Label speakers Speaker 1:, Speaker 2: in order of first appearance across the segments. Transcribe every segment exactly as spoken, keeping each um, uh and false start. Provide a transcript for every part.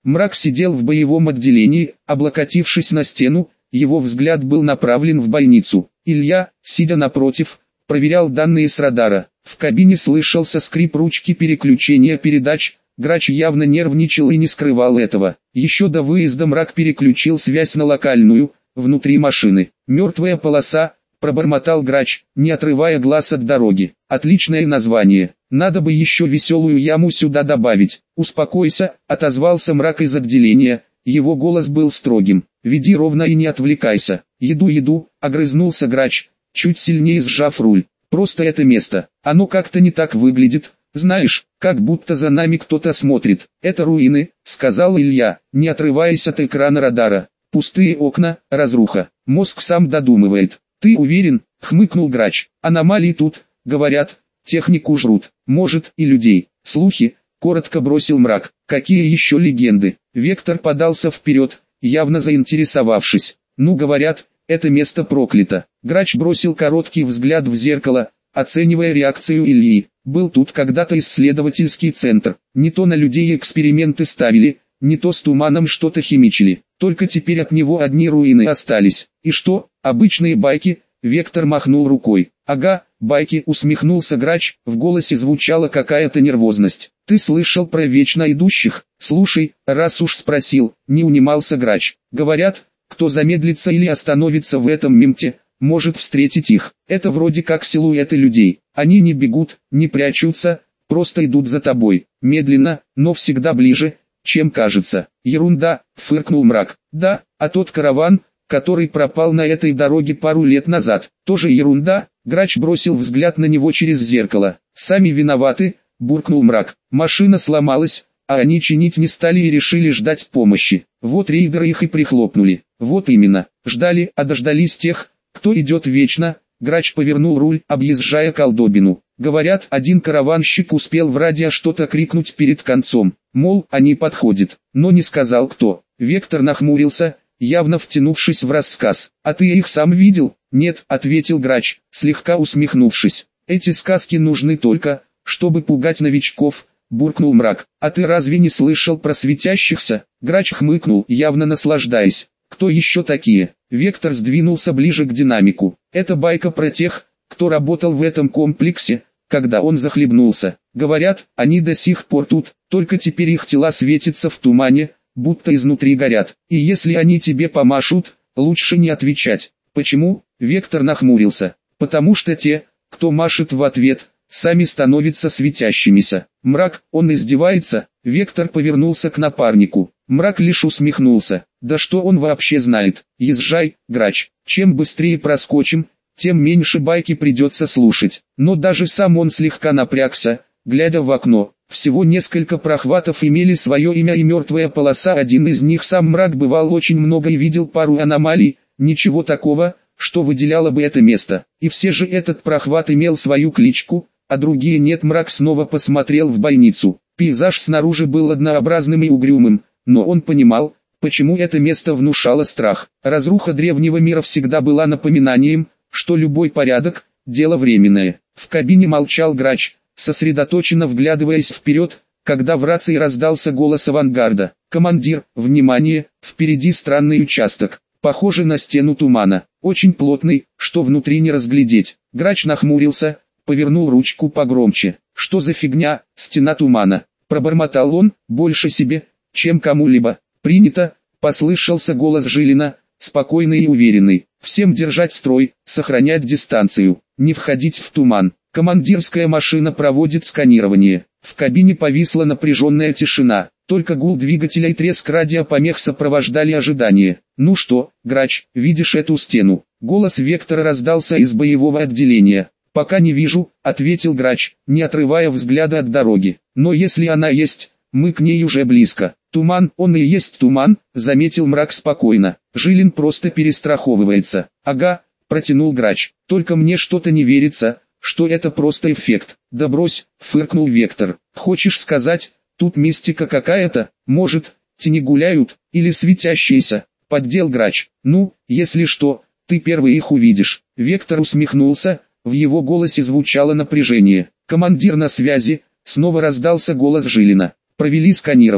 Speaker 1: Мрак сидел в боевом отделении, облокотившись на стену, его взгляд был направлен в бойницу. Илья, сидя напротив, проверял данные с радара. В кабине слышался скрип ручки переключения передач. Грач явно нервничал и не скрывал этого. Еще до выезда Мрак переключил связь на локальную, внутри машины. «Мертвая полоса», — пробормотал Грач, не отрывая глаз от дороги. «Отличное название. Надо бы еще веселую яму сюда добавить». «Успокойся», — отозвался Мрак из отделения. Его голос был строгим. «Веди ровно и не отвлекайся». «Еду, еду», — огрызнулся Грач, чуть сильнее сжав руль. «Просто это место. Оно как-то не так выглядит. Знаешь, как будто за нами кто-то смотрит». «Это руины», — сказал Илья, не отрываясь от экрана радара. «Пустые окна, разруха. Мозг сам додумывает». «Ты уверен?» — хмыкнул Грач. «Аномалии тут, говорят, технику жрут, может и людей». «Слухи», — коротко бросил Мрак. «Какие еще легенды?» Вектор подался вперед, явно заинтересовавшись. «Ну, говорят, это место проклято». Грач бросил короткий взгляд в зеркало, оценивая реакцию Ильи. «Был тут когда-то исследовательский центр. Не то на людей эксперименты ставили, не то с туманом что-то химичили. Только теперь от него одни руины остались. И что, обычные байки?» Вектор махнул рукой. «Ага, байки», — усмехнулся Грач, в голосе звучала какая-то нервозность. «Ты слышал про вечно идущих?» «Слушай, раз уж спросил», — не унимался Грач. «Говорят, кто замедлится или остановится в этом мемте, может встретить их. Это вроде как силуэты людей. Они не бегут, не прячутся, просто идут за тобой. Медленно, но всегда ближе, чем кажется». «Ерунда», — фыркнул Мрак. «Да, а тот караван, который пропал на этой дороге пару лет назад, тоже ерунда». Грач бросил взгляд на него через зеркало. «Сами виноваты», — буркнул Мрак. «Машина сломалась, а они чинить не стали и решили ждать помощи. Вот рейдеры их и прихлопнули». «Вот именно, ждали, а дождались тех, кто идет вечно». Грач повернул руль, объезжая колдобину. «Говорят, один караванщик успел в радио что-то крикнуть перед концом, мол, они подходят, но не сказал кто». Вектор нахмурился, явно втянувшись в рассказ. «А ты их сам видел?» «Нет», — ответил Грач, слегка усмехнувшись. «Эти сказки нужны только, чтобы пугать новичков», — буркнул Мрак. «А ты разве не слышал про светящихся?» Грач хмыкнул, явно наслаждаясь. «Кто еще такие?» Вектор сдвинулся ближе к динамику. «Это байка про тех, кто работал в этом комплексе, когда он захлебнулся. Говорят, они до сих пор тут, только теперь их тела светятся в тумане, будто изнутри горят. И если они тебе помашут, лучше не отвечать». «Почему?» — Вектор нахмурился. «Потому что те, кто машет в ответ, сами становятся светящимися». «Мрак, он издевается?» Вектор повернулся к напарнику. Мрак лишь усмехнулся. «Да что он вообще знает? Езжай, Грач. Чем быстрее проскочим, тем меньше байки придется слушать». Но даже сам он слегка напрягся, глядя в окно. Всего несколько прохватов имели свое имя и мертвая полоса. Один из них сам Мрак бывал очень много и видел пару аномалий. Ничего такого, что выделяло бы это место. И все же этот прохват имел свою кличку, а другие нет. Мрак снова посмотрел в бойницу. Пейзаж снаружи был однообразным и угрюмым, но он понимал, почему это место внушало страх. Разруха древнего мира всегда была напоминанием, что любой порядок – дело временное. В кабине молчал Грач, сосредоточенно вглядываясь вперед, когда в рации раздался голос авангарда. «Командир, внимание, впереди странный участок, похожий на стену тумана, очень плотный, что внутри не разглядеть». Грач нахмурился, повернул ручку погромче. «Что за фигня, стена тумана?» – пробормотал он, больше себе, чем кому-либо. «Принято», — послышался голос Жилина, спокойный и уверенный. «Всем держать строй, сохранять дистанцию, не входить в туман». Командирская машина проводит сканирование. В кабине повисла напряженная тишина, только гул двигателя и треск радиопомех сопровождали ожидание. «Ну что, Грач, видишь эту стену?» Голос Вектора раздался из боевого отделения. «Пока не вижу», — ответил Грач, не отрывая взгляда от дороги. «Но если она есть, мы к ней уже близко». «Туман, он и есть туман», — заметил Мрак спокойно. «Жилин просто перестраховывается». «Ага», — протянул Грач. «Только мне что-то не верится, что это просто эффект». «Да брось», — фыркнул Вектор. «Хочешь сказать, тут мистика какая-то? Может, тени гуляют, или светящиеся?» Поддел Грач. «Ну, если что, ты первый их увидишь». Вектор усмехнулся, в его голосе звучало напряжение. «Командир на связи», — снова раздался голос Жилина. «Провели сканирование.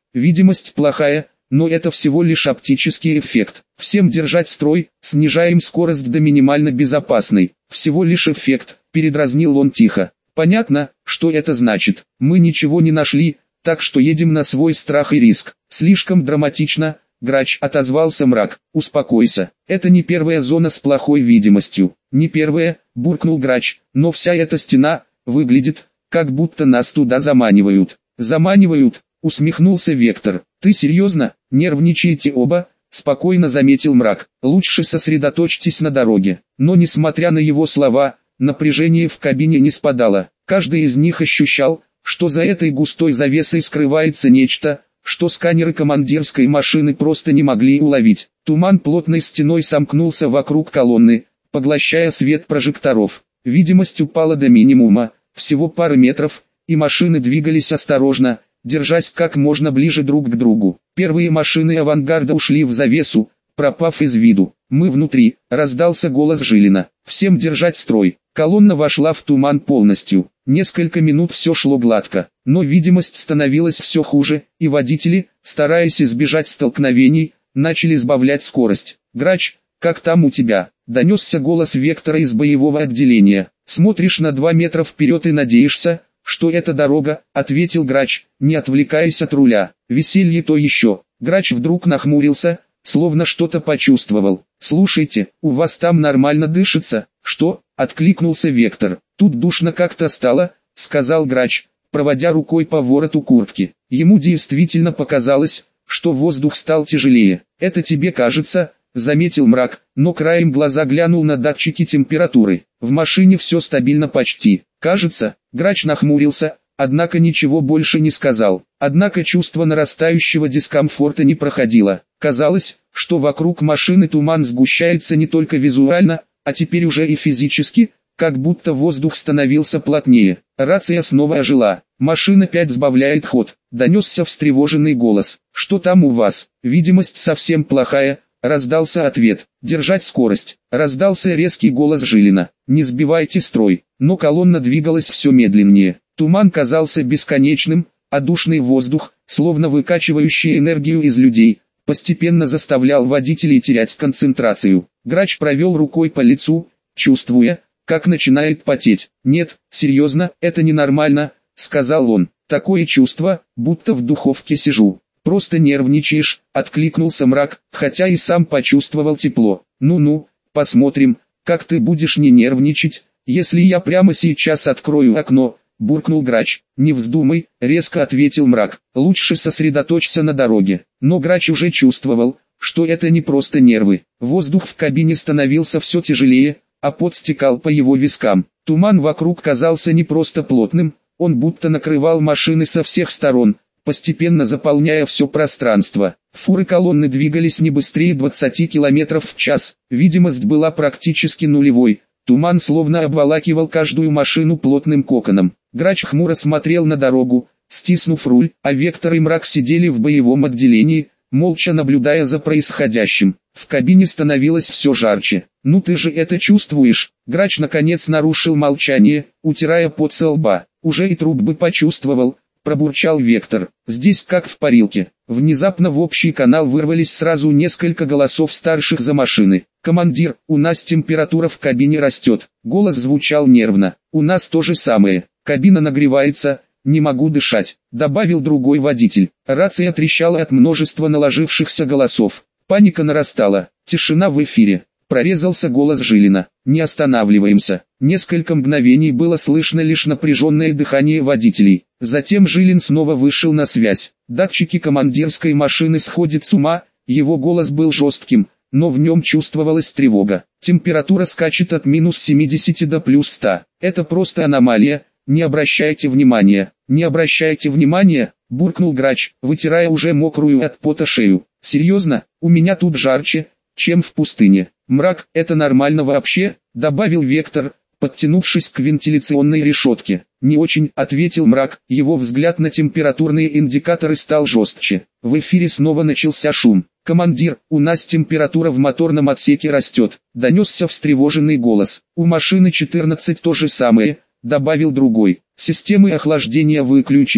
Speaker 1: видимость плохая, но это всего лишь оптический эффект. Всем держать строй, снижаем скорость до минимально безопасной. Всего лишь эффект, передразнил он тихо. Понятно, что это значит. Мы ничего не нашли, так что едем на свой страх и риск. Слишком драматично, Грач, отозвался Мрак. Успокойся, это не первая зона с плохой видимостью. Не первая, буркнул Грач, но вся эта стена выглядит, как будто нас туда заманивают. Заманивают, усмехнулся Вектор. Ты серьезно? Нервничаете оба? Спокойно заметил Мрак. Лучше сосредоточьтесь на дороге. Но несмотря на его слова, напряжение в кабине не спадало. Каждый из них ощущал, что за этой густой завесой скрывается нечто, что сканеры командирской машины просто не могли уловить. Туман плотной стеной сомкнулся вокруг колонны, поглощая свет прожекторов. Видимость упала до минимума, всего пары метров, и машины двигались осторожно, держась как можно ближе друг к другу. Первые машины авангарда ушли в завесу, пропав из виду. «Мы внутри», — раздался голос Жилина. «Всем держать строй». Колонна вошла в туман полностью. Несколько минут все шло гладко, но видимость становилась все хуже, и водители, стараясь избежать столкновений, начали сбавлять скорость. «Грач, как там у тебя?» — донесся голос Вектора из боевого отделения. «Смотришь на два метра вперед и надеешься, что это дорога», — ответил Грач, не отвлекаясь от руля. «Веселье то еще». Грач вдруг нахмурился, словно что-то почувствовал. «Слушайте, у вас там нормально дышится?» «Что?» — откликнулся Вектор. «Тут душно как-то стало», — сказал Грач, проводя рукой по вороту куртки. Ему действительно показалось, что воздух стал тяжелее. «Это тебе кажется», — заметил Мрак, но краем глаза глянул на датчики температуры. «В машине все стабильно почти». «Кажется», — Грач нахмурился, однако ничего больше не сказал. Однако чувство нарастающего дискомфорта не проходило. Казалось, что вокруг машины туман сгущается не только визуально, а теперь уже и физически, как будто воздух становился плотнее. Рация снова ожила. «Машина пять сбавляет ход», — донесся встревоженный голос. «Что там у вас? Видимость совсем плохая», — раздался ответ. «Держать скорость», — раздался резкий голос Жилина. «Не сбивайте строй». Но колонна двигалась все медленнее. Туман казался бесконечным, а душный воздух, словно выкачивающий энергию из людей, постепенно заставлял водителей терять концентрацию. Грач провел рукой по лицу, чувствуя, как начинает потеть. «Нет, серьезно, это ненормально», — сказал он. «Такое чувство, будто в духовке сижу». «Просто нервничаешь», — откликнулся Мрак, хотя и сам почувствовал тепло. «Ну-ну, посмотрим, как ты будешь не нервничать, если я прямо сейчас открою окно», — буркнул Грач. «Не вздумай», — резко ответил Мрак. «Лучше сосредоточься на дороге». Но Грач уже чувствовал, что это не просто нервы. Воздух в кабине становился все тяжелее, а пот стекал по его вискам. Туман вокруг казался не просто плотным, он будто накрывал машины со всех сторон, постепенно заполняя все пространство. Фуры колонны двигались не быстрее двадцати километров в час, видимость была практически нулевой, туман словно обволакивал каждую машину плотным коконом. Грач хмуро смотрел на дорогу, стиснув руль, а Вектор и Мрак сидели в боевом отделении, молча наблюдая за происходящим. В кабине становилось все жарче. «Ну ты же это чувствуешь?» Грач наконец нарушил молчание, утирая пот со лба. «Уже и труп бы почувствовал», — пробурчал Вектор. «Здесь как в парилке». Внезапно в общий канал вырвались сразу несколько голосов старших за машины. «Командир, у нас температура в кабине растет». Голос звучал нервно. «У нас то же самое. Кабина нагревается, не могу дышать», — добавил другой водитель. Рация трещала от множества наложившихся голосов. Паника нарастала. Тишина в эфире. Прорезался голос Жилина. «Не останавливаемся». Несколько мгновений было слышно лишь напряженное дыхание водителей. Затем Жилин снова вышел на связь. Датчики командирской машины сходят с ума, его голос был жестким, но в нем чувствовалась тревога. Температура скачет от минус семидесяти до плюс ста. Это просто аномалия, не обращайте внимания. «Не обращайте внимания», — буркнул Грач, вытирая уже мокрую от пота шею. «Серьезно, у меня тут жарче, чем в пустыне». «Мрак, это нормально вообще?» — добавил Вектор, подтянувшись к вентиляционной решетке. «Не очень», — ответил Мрак, его взгляд на температурные индикаторы стал жестче. В эфире снова начался шум. «Командир, у нас температура в моторном отсеке растет», — донесся встревоженный голос. «У машины четырнадцать то же самое», — добавил другой. «Системы охлаждения выключились»,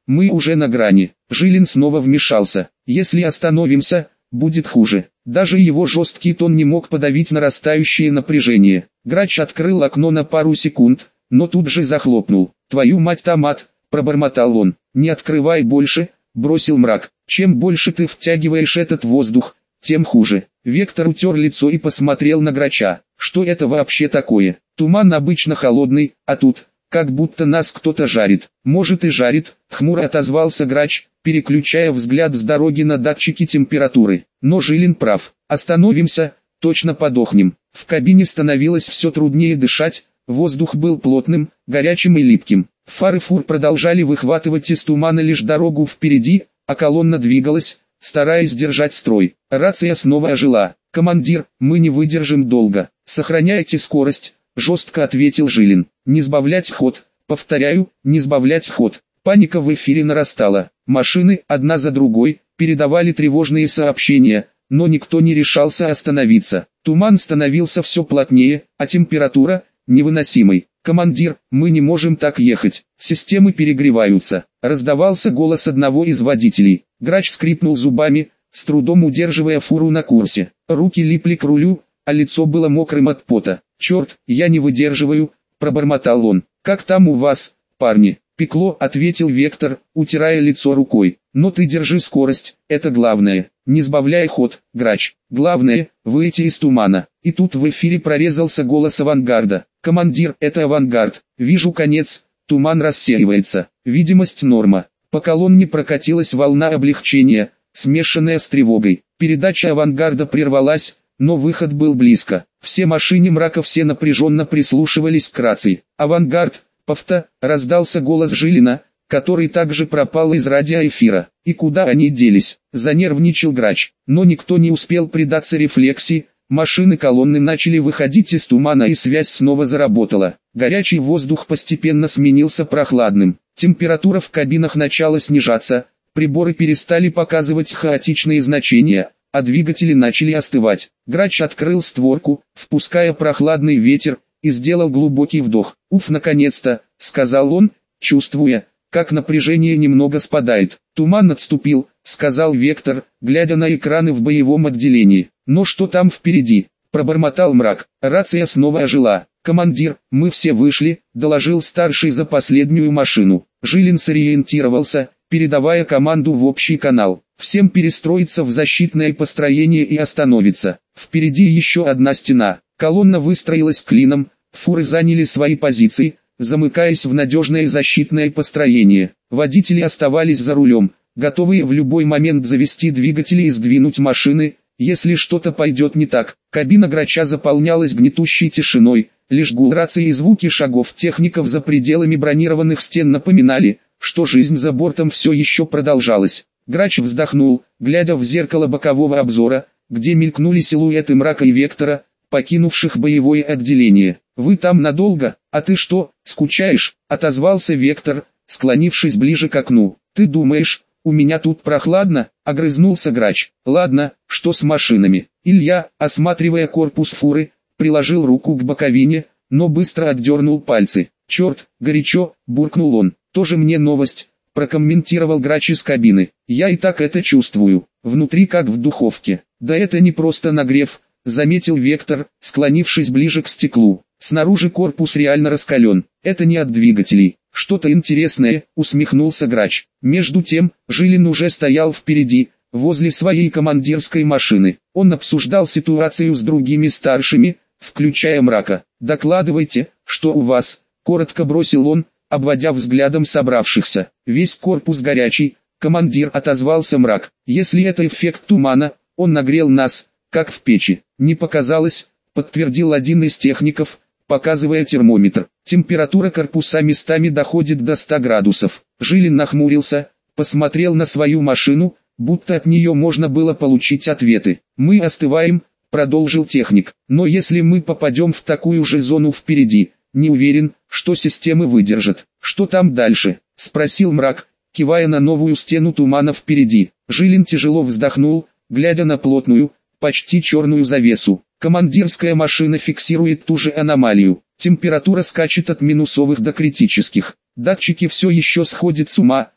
Speaker 1: Мы уже на грани. Жилин снова вмешался. Если остановимся, будет хуже. Даже его жесткий тон не мог подавить нарастающее напряжение. Грач открыл окно на пару секунд, но тут же захлопнул. «Твою мать, томат!» – пробормотал он. «Не открывай больше!» – бросил Мрак. «Чем больше ты втягиваешь этот воздух, тем хуже». Вектор утер лицо и посмотрел на Грача. «Что это вообще такое? Туман обычно холодный, а тут, как будто нас кто-то жарит». «Может и жарит», — хмуро отозвался Грач, переключая взгляд с дороги на датчики температуры. Но Жилин прав. «Остановимся, точно подохнем». В кабине становилось все труднее дышать, воздух был плотным, горячим и липким. Фары фур продолжали выхватывать из тумана лишь дорогу впереди, а колонна двигалась, стараясь держать строй. Рация снова ожила. «Командир, мы не выдержим долго. Сохраняйте скорость», — жестко ответил Жилин. «Не сбавлять ход. Повторяю, не сбавлять ход». Паника в эфире нарастала. Машины, одна за другой, передавали тревожные сообщения, но никто не решался остановиться. Туман становился все плотнее, а температура — невыносимой. «Командир, мы не можем так ехать. Системы перегреваются», — раздавался голос одного из водителей. Грач скрипнул зубами, с трудом удерживая фуру на курсе. Руки липли к рулю, а лицо было мокрым от пота. «Черт, я не выдерживаю», — пробормотал он. «Как там у вас, парни?» «Пекло», — ответил Вектор, утирая лицо рукой. «Но ты держи скорость, это главное. Не сбавляй ход, Грач. Главное — выйти из тумана». И тут в эфире прорезался голос авангарда. «Командир, это авангард. Вижу конец, туман рассеивается. Видимость норма». По колонне прокатилась волна облегчения, смешанная с тревогой. Передача авангарда прервалась, но выход был близко. Все машины Мрака все напряженно прислушивались к рации. «Авангард, повта», — раздался голос Жилина, который также пропал из радиоэфира. «И куда они делись?» — занервничал Грач. Но никто не успел предаться рефлексии. Машины колонны начали выходить из тумана, и связь снова заработала. Горячий воздух постепенно сменился прохладным. Температура в кабинах начала снижаться, приборы перестали показывать хаотичные значения, а двигатели начали остывать. Грач открыл створку, впуская прохладный ветер, и сделал глубокий вдох. «Уф, наконец-то», — сказал он, чувствуя, как напряжение немного спадает. «Туман отступил», — сказал Вектор, глядя на экраны в боевом отделении. «Но что там впереди?» — пробормотал Мрак. Рация снова ожила. «Командир, мы все вышли», — доложил старший за последнюю машину. Жилин сориентировался, передавая команду в общий канал. «Всем перестроиться в защитное построение и остановиться. Впереди еще одна стена». Колонна выстроилась клином, фуры заняли свои позиции, замыкаясь в надежное защитное построение. Водители оставались за рулем, готовые в любой момент завести двигатели и сдвинуть машины, если что-то пойдет не так. Кабина Грача заполнялась гнетущей тишиной, лишь гул рации и звуки шагов техников за пределами бронированных стен напоминали, что жизнь за бортом все еще продолжалась. Грач вздохнул, глядя в зеркало бокового обзора, где мелькнули силуэты Мрака и Вектора, покинувших боевое отделение. «Вы там надолго? А ты что, скучаешь?» — отозвался Вектор, склонившись ближе к окну. «Ты думаешь, у меня тут прохладно?» — огрызнулся Грач. «Ладно, что с машинами?» Илья, осматривая корпус фуры, приложил руку к боковине, но быстро отдернул пальцы. «Черт, горячо!» — буркнул он. «Тоже мне новость», — прокомментировал Грач из кабины. «Я и так это чувствую. Внутри как в духовке. Да это не просто нагрев», — заметил Вектор, склонившись ближе к стеклу. «Снаружи корпус реально раскален. Это не от двигателей». «Что-то интересное», — усмехнулся Грач. Между тем, Жилин уже стоял впереди, возле своей командирской машины. Он обсуждал ситуацию с другими старшими, включая Мрака. «Докладывайте, что у вас», — коротко бросил он, обводя взглядом собравшихся. «Весь корпус горячий», — командир, отозвался Мрак. «Если это эффект тумана, он нагрел нас, как в печи». «Не показалось», — подтвердил один из техников, показывая термометр. «Температура корпуса местами доходит до ста градусов». Жилин нахмурился, посмотрел на свою машину, будто от нее можно было получить ответы. «Мы остываем», — продолжил техник. «Но если мы попадем в такую же зону впереди, не уверен, что системы выдержат». «Что там дальше?» — спросил Мрак, кивая на новую стену тумана впереди. Жилин тяжело вздохнул, глядя на плотную, почти черную завесу. Командирская машина фиксирует ту же аномалию. Температура скачет от минусовых до критических. Датчики все еще сходят с ума,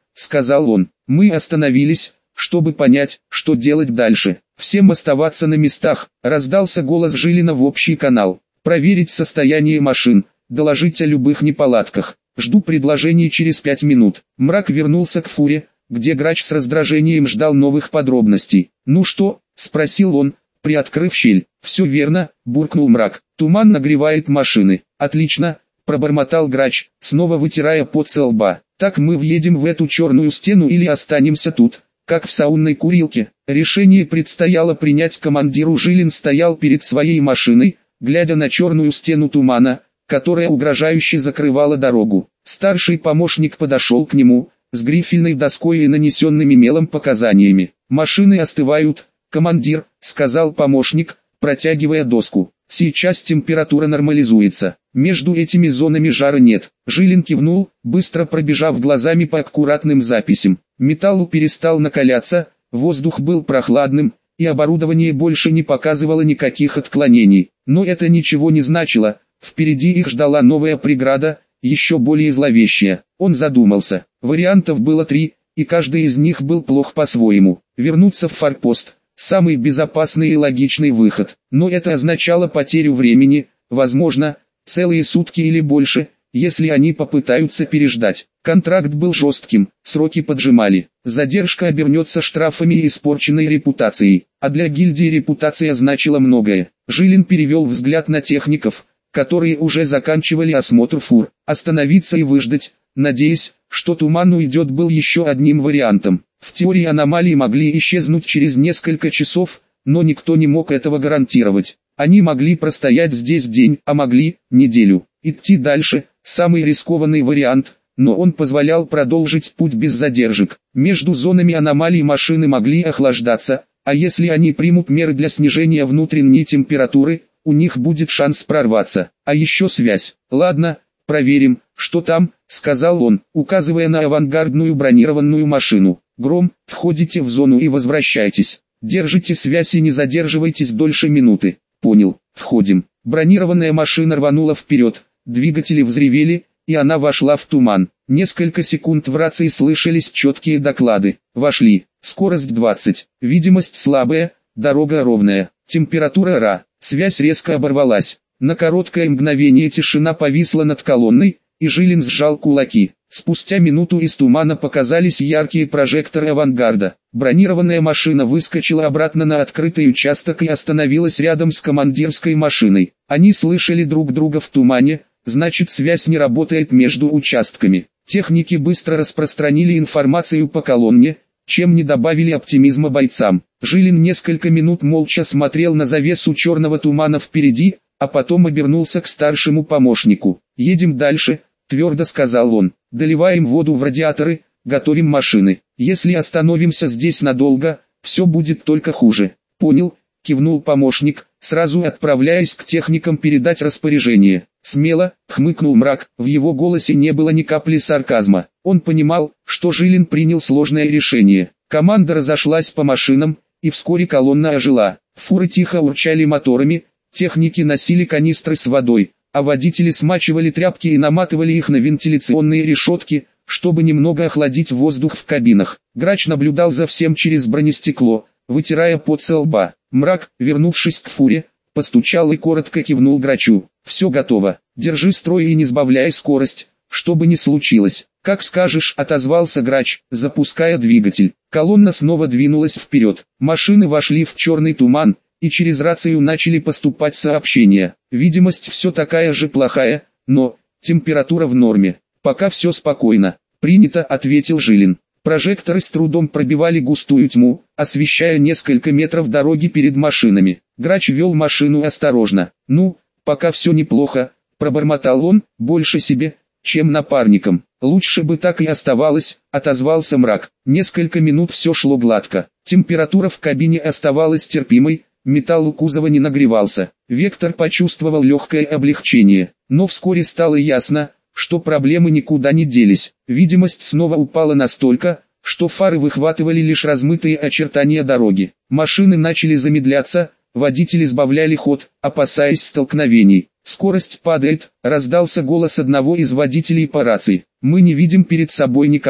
Speaker 1: сказал он. Мы остановились, чтобы понять, что делать дальше. Всем оставаться на местах, раздался голос Жилина в общий канал. Проверить состояние машин, доложить о любых неполадках. Жду предложений через пять минут. Мрак вернулся к фуре, где Грач с раздражением ждал новых подробностей. «Ну что?» – спросил он, приоткрыв щель. «Все верно», – буркнул Мрак. «Туман нагревает машины». «Отлично», – пробормотал Грач, снова вытирая пот со лба. «Так мы въедем в эту черную стену или останемся тут, как в саунной курилке?» Решение предстояло принять командиру. Жилин стоял перед своей машиной, глядя на черную стену тумана, которая угрожающе закрывала дорогу. Старший помощник подошел к нему, с грифельной доской и нанесенными мелом показаниями. «Машины остывают, командир», — сказал помощник, протягивая доску. «Сейчас температура нормализуется. Между этими зонами жара нет». Жилин кивнул, быстро пробежав глазами по аккуратным записям. Металл перестал накаляться, воздух был прохладным, и оборудование больше не показывало никаких отклонений. Но это ничего не значило, впереди их ждала новая преграда, еще более зловещая. Он задумался. Вариантов было три, и каждый из них был плох по-своему. Вернуться в форпост – самый безопасный и логичный выход. Но это означало потерю времени, возможно, целые сутки или больше, если они попытаются переждать. Контракт был жестким, сроки поджимали. Задержка обернется штрафами и испорченной репутацией. А для гильдии репутация значила многое. Жилин перевел взгляд на техников, которые уже заканчивали осмотр фур. Остановиться и выждать, надеясь, что туман уйдет, был еще одним вариантом. В теории аномалии могли исчезнуть через несколько часов, но никто не мог этого гарантировать. Они могли простоять здесь день, а могли – неделю. Идти дальше – самый рискованный вариант, но он позволял продолжить путь без задержек. Между зонами аномалий машины могли охлаждаться, а если они примут меры для снижения внутренней температуры, у них будет шанс прорваться. А еще связь. «Ладно, проверим, что там», — сказал он, указывая на авангардную бронированную машину. «Гром, входите в зону и возвращайтесь. Держите связь и не задерживайтесь дольше минуты». «Понял, входим». Бронированная машина рванула вперед, двигатели взревели, и она вошла в туман. Несколько секунд в рации слышались четкие доклады. «Вошли. Скорость двадцать. Видимость слабая, дорога ровная. Температура Ра». Связь резко оборвалась. На короткое мгновение тишина повисла над колонной, и Жилин сжал кулаки. Спустя минуту из тумана показались яркие прожекторы авангарда. Бронированная машина выскочила обратно на открытый участок и остановилась рядом с командирской машиной. Они слышали друг друга в тумане, значит, связь не работает между участками. Техники быстро распространили информацию по колонне, чем не добавили оптимизма бойцам. Жилин несколько минут молча смотрел на завесу черного тумана впереди, а потом обернулся к старшему помощнику. «Едем дальше», — твердо сказал он. «Доливаем воду в радиаторы, готовим машины. Если остановимся здесь надолго, все будет только хуже». «Понял», — кивнул помощник, сразу отправляясь к техникам передать распоряжение. «Смело», — хмыкнул Мрак, в его голосе не было ни капли сарказма. Он понимал, что Жилин принял сложное решение. Команда разошлась по машинам, и вскоре колонна ожила. Фуры тихо урчали моторами, техники носили канистры с водой, а водители смачивали тряпки и наматывали их на вентиляционные решетки, чтобы немного охладить воздух в кабинах. Грач наблюдал за всем через бронестекло, вытирая пот со лба. Мрак, вернувшись к фуре, постучал и коротко кивнул Грачу. «Все готово. Держи строй и не сбавляй скорость, что бы ни случилось». «Как скажешь», — отозвался Грач, запуская двигатель. Колонна снова двинулась вперед. Машины вошли в черный туман, и через рацию начали поступать сообщения. Видимость все такая же плохая, но температура в норме. «Пока все спокойно». «Принято», — ответил Жилин. Прожекторы с трудом пробивали густую тьму, освещая несколько метров дороги перед машинами. Грач вел машину осторожно. «Ну, пока все неплохо», — пробормотал он, больше себе, чем напарникам. «Лучше бы так и оставалось», — отозвался Мрак. Несколько минут все шло гладко. Температура в кабине оставалась терпимой, металл у кузова не нагревался. Вектор почувствовал легкое облегчение, но вскоре стало ясно, что проблемы никуда не делись. Видимость снова упала настолько, что фары выхватывали лишь размытые очертания дороги. Машины начали замедляться, водители сбавляли ход, опасаясь столкновений. «Скорость падает», — раздался голос одного из водителей по рации. «Мы не видим перед собой никого».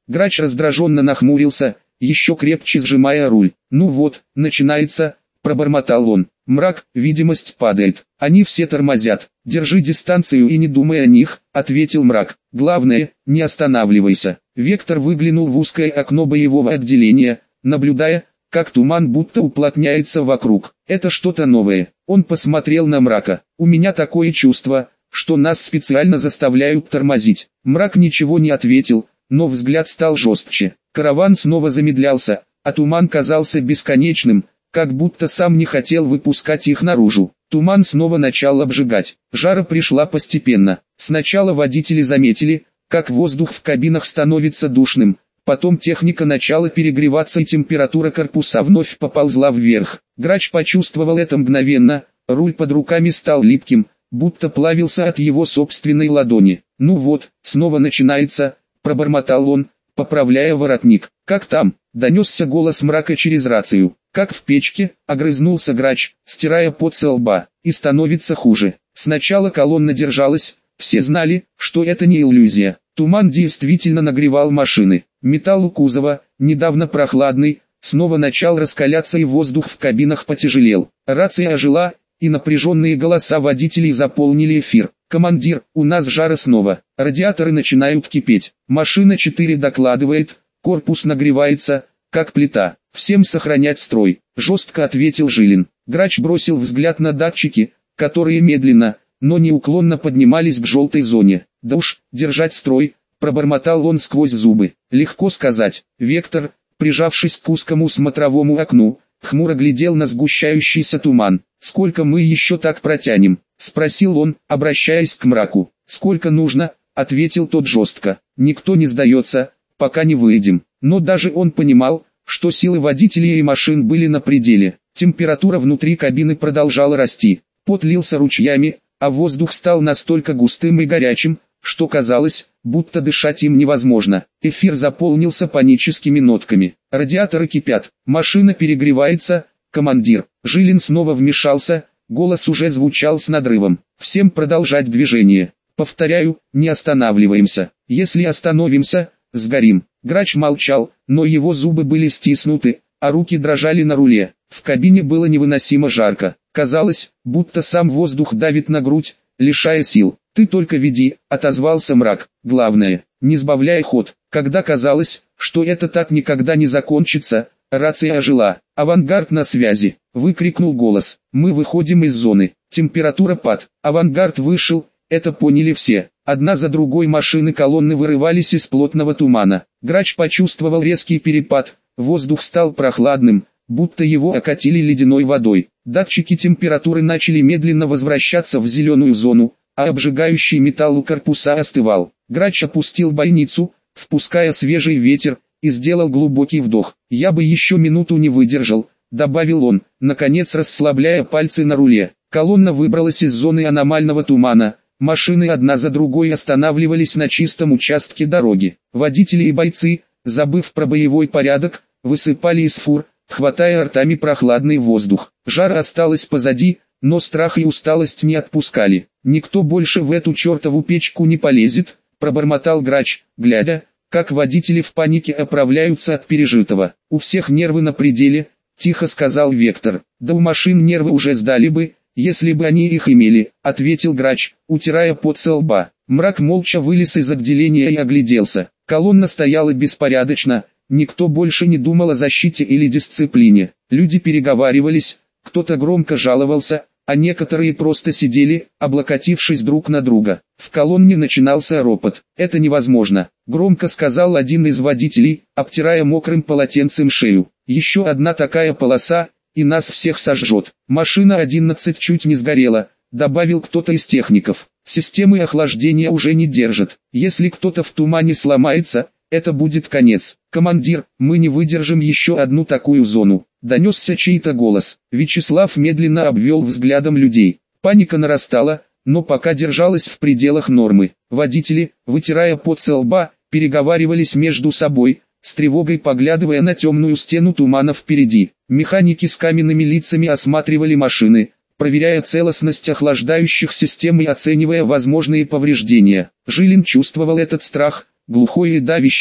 Speaker 1: Грач раздраженно нахмурился, еще крепче сжимая руль. «Ну вот, начинается», — пробормотал он. «Мрак, видимость падает. Они все тормозят. Держи дистанцию и не думай о них», — ответил Мрак. «Главное, не останавливайся». Вектор выглянул в узкое окно боевого отделения, наблюдая, как туман будто уплотняется вокруг. «Это что-то новое». Он посмотрел на Мрака. «У меня такое чувство, что нас специально заставляют тормозить». Мрак ничего не ответил, но взгляд стал жестче. Караван снова замедлялся, а туман казался бесконечным, как будто сам не хотел выпускать их наружу. Туман снова начал обжигать. Жара пришла постепенно. Сначала водители заметили, как воздух в кабинах становится душным. Потом техника начала перегреваться и температура корпуса вновь поползла вверх. Грач почувствовал это мгновенно, руль под руками стал липким, будто плавился от его собственной ладони. «Ну вот, снова начинается», — пробормотал он, поправляя воротник. «Как там?» — донесся голос Мрака через рацию. «Как в печке», — огрызнулся Грач, стирая пот со лба. «И становится хуже. Сначала колонна держалась, все знали, что это не иллюзия. Туман действительно нагревал машины. Металл у кузова, недавно прохладный, снова начал раскаляться и воздух в кабинах потяжелел. Рация ожила, и напряженные голоса водителей заполнили эфир. «Командир, у нас жара снова. Радиаторы начинают кипеть. Машина четыре докладывает, корпус нагревается, как плита. Всем сохранять строй», — жестко ответил Жилин. Грач бросил взгляд на датчики, которые медленно, но неуклонно поднимались к желтой зоне. «Да уж, держать строй», — пробормотал он сквозь зубы. «Легко сказать». Вектор, прижавшись к узкому смотровому окну, хмуро глядел на сгущающийся туман. «Сколько мы еще так протянем?» — спросил он, обращаясь к Мраку. «Сколько нужно?» — ответил тот жестко. «Никто не сдается, пока не выйдем». Но даже он понимал, что силы водителей и машин были на пределе. Температура внутри кабины продолжала расти. Пот лился ручьями, а воздух стал настолько густым и горячим, что казалось, будто дышать им невозможно. Эфир заполнился паническими нотками. «Радиаторы кипят, машина перегревается, командир». Жилин снова вмешался, голос уже звучал с надрывом. «Всем продолжать движение. Повторяю, не останавливаемся. Если остановимся, сгорим». Грач молчал, но его зубы были стиснуты, а руки дрожали на руле. В кабине было невыносимо жарко. Казалось, будто сам воздух давит на грудь, лишая сил. «Ты только веди», — отозвался Мрак. «Главное, не сбавляй ход». Когда казалось, что это так никогда не закончится, рация ожила. «Авангард на связи», — выкрикнул голос. «Мы выходим из зоны. Температура пад». Авангард вышел, это поняли все. Одна за другой машины колонны вырывались из плотного тумана. Грач почувствовал резкий перепад, воздух стал прохладным, будто его окатили ледяной водой. Датчики температуры начали медленно возвращаться в зеленую зону, а обжигающий металл у корпуса остывал. Грач опустил бойницу, впуская свежий ветер, и сделал глубокий вдох. «Я бы еще минуту не выдержал», — добавил он, наконец расслабляя пальцы на руле. Колонна выбралась из зоны аномального тумана. Машины одна за другой останавливались на чистом участке дороги. Водители и бойцы, забыв про боевой порядок, высыпали из фур, хватая ртами прохладный воздух. Жара осталась позади, но страх и усталость не отпускали. «Никто больше в эту чертову печку не полезет», — пробормотал Грач, глядя, как водители в панике оправляются от пережитого. «У всех нервы на пределе», — тихо сказал Вектор. «Да у машин нервы уже сдали бы, если бы они их имели», — ответил Грач, утирая пот со лба. Мрак молча вылез из отделения и огляделся. Колонна стояла беспорядочно, никто больше не думал о защите или дисциплине. Люди переговаривались, кто-то громко жаловался, а некоторые просто сидели, облокотившись друг на друга. В колонне начинался ропот. «Это невозможно», — громко сказал один из водителей, обтирая мокрым полотенцем шею. «Еще одна такая полоса, и нас всех сожжет». «Машина одиннадцать чуть не сгорела», — добавил кто-то из техников. «Системы охлаждения уже не держат. Если кто-то в тумане сломается, это будет конец». «Командир, мы не выдержим еще одну такую зону», — донесся чей-то голос. Вячеслав медленно обвел взглядом людей. Паника нарастала, но пока держалась в пределах нормы. Водители, вытирая пот со лба, переговаривались между собой, с тревогой поглядывая на темную стену тумана впереди. Механики с каменными лицами осматривали машины, проверяя целостность охлаждающих систем и оценивая возможные повреждения. Жилин чувствовал этот страх, глухой и давящий,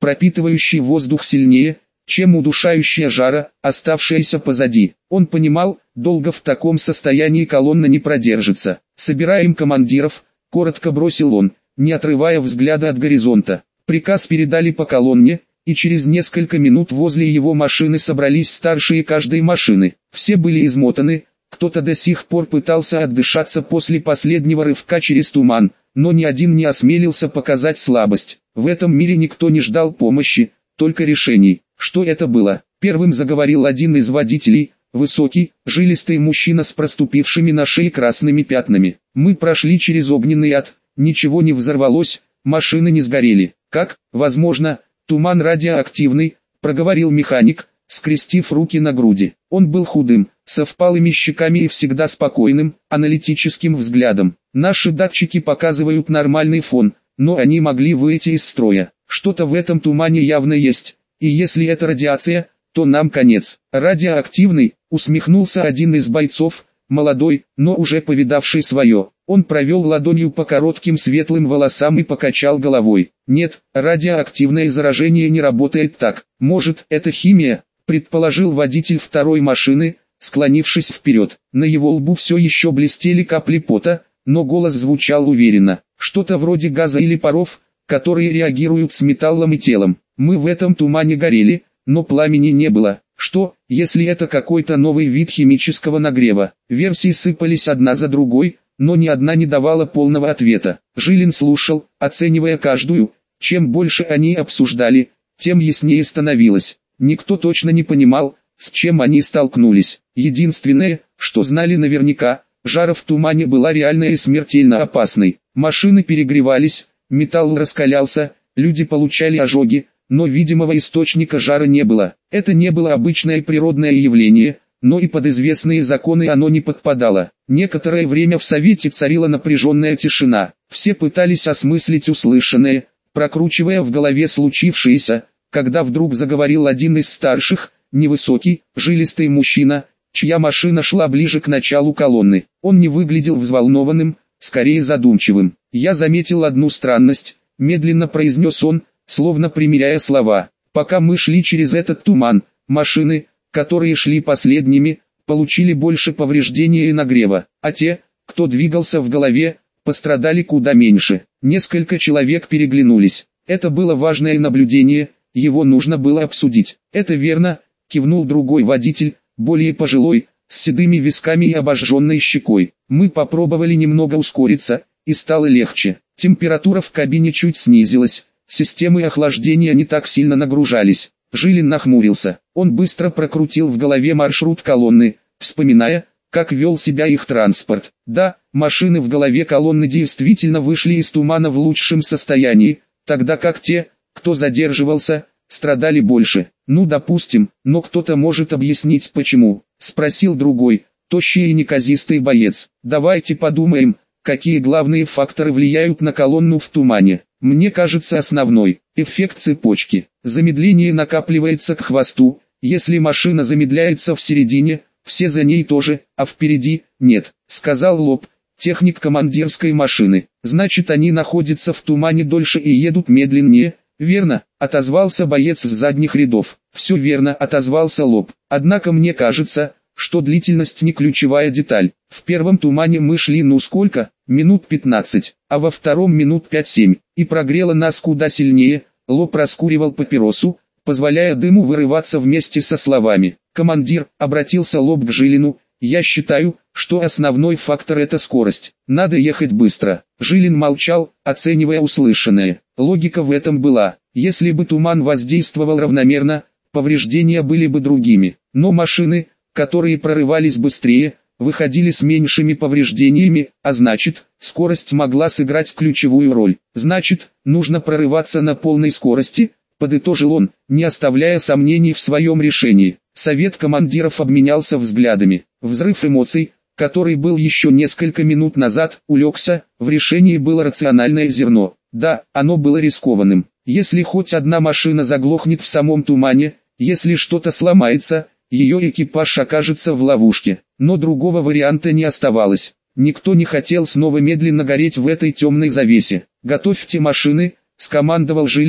Speaker 1: пропитывающий воздух сильнее, чем удушающая жара, оставшаяся позади. Он понимал, долго в таком состоянии колонна не продержится. «Собираем командиров», — коротко бросил он, не отрывая взгляда от горизонта. Приказ передали по колонне, и через несколько минут возле его машины собрались старшие каждой машины. Все были измотаны, кто-то до сих пор пытался отдышаться после последнего рывка через туман, но ни один не осмелился показать слабость. В этом мире никто не ждал помощи, только решений. Что это было? Первым заговорил один из водителей, высокий, жилистый мужчина с проступившими на шее красными пятнами. «Мы прошли через огненный ад, ничего не взорвалось, машины не сгорели. Как? Возможно, туман радиоактивный», — проговорил механик, скрестив руки на груди. Он был худым, со впалыми щеками и всегда спокойным, аналитическим взглядом. «Наши датчики показывают нормальный фон, но они могли выйти из строя. Что-то в этом тумане явно есть, и если это радиация, то нам конец». «Радиоактивный», — усмехнулся один из бойцов, молодой, но уже повидавший свое. Он провел ладонью по коротким светлым волосам и покачал головой. «Нет, радиоактивное заражение не работает так. Может, это химия?» — предположил водитель второй машины, склонившись вперед. На его лбу все еще блестели капли пота, но голос звучал уверенно. «Что-то вроде газа или паров, которые реагируют с металлом и телом. Мы в этом тумане горели, но пламени не было. Что, если это какой-то новый вид химического нагрева?» Версии сыпались одна за другой, но ни одна не давала полного ответа. Жилин слушал, оценивая каждую. Чем больше они обсуждали, тем яснее становилось. Никто точно не понимал, с чем они столкнулись. Единственное, что знали наверняка, жара в тумане была реальной и смертельно опасной. Машины перегревались, металл раскалялся, люди получали ожоги, но видимого источника жара не было. Это не было обычное природное явление, но и под известные законы оно не подпадало. Некоторое время в Совете царила напряженная тишина. Все пытались осмыслить услышанное, прокручивая в голове случившееся, когда вдруг заговорил один из старших, невысокий, жилистый мужчина, чья машина шла ближе к началу колонны. Он не выглядел взволнованным, скорее задумчивым. «Я заметил одну странность», — медленно произнес он, словно примеряя слова. «Пока мы шли через этот туман, машины, которые шли последними, получили больше повреждений и нагрева, а те, кто двигался в голове, пострадали куда меньше». Несколько человек переглянулись. Это было важное наблюдение, его нужно было обсудить. «Это верно», — кивнул другой водитель, более пожилой, с седыми висками и обожженной щекой. «Мы попробовали немного ускориться, и стало легче. Температура в кабине чуть снизилась, системы охлаждения не так сильно нагружались». Жилин нахмурился. Он быстро прокрутил в голове маршрут колонны, вспоминая, как вел себя их транспорт. Да, машины в голове колонны действительно вышли из тумана в лучшем состоянии, тогда как те, кто задерживался, страдали больше. «Ну допустим, но кто-то может объяснить почему?» — спросил другой, тощий и неказистый боец. «Давайте подумаем, какие главные факторы влияют на колонну в тумане. Мне кажется, основной – эффект цепочки. Замедление накапливается к хвосту, если машина замедляется в середине, все за ней тоже, а впереди – нет», – сказал Лоб, техник командирской машины. «Значит, они находятся в тумане дольше и едут медленнее». «Верно», — отозвался боец с задних рядов. «Все верно», — отозвался Лоб. «Однако мне кажется, что длительность не ключевая деталь. В первом тумане мы шли ну сколько, минут пятнадцать, а во втором минут пять-семь, и прогрело нас куда сильнее». Лоб раскуривал папиросу, позволяя дыму вырываться вместе со словами. «Командир», — обратился Лоб к Жилину, — «я считаю, что основной фактор — это скорость. Надо ехать быстро». Жилин молчал, оценивая услышанное. Логика в этом была. Если бы туман воздействовал равномерно, повреждения были бы другими. Но машины, которые прорывались быстрее, выходили с меньшими повреждениями, а значит, скорость могла сыграть ключевую роль. «Значит, нужно прорываться на полной скорости», — подытожил он, не оставляя сомнений в своем решении. Совет командиров обменялся взглядами. Взрыв эмоций, который был еще несколько минут назад, улегся, в решении было рациональное зерно. Да, оно было рискованным. Если хоть одна машина заглохнет в самом тумане, если что-то сломается, ее экипаж окажется в ловушке. Но другого варианта не оставалось. Никто не хотел снова медленно гореть в этой темной завесе. «Готовьте машины», — скомандовал Жилин,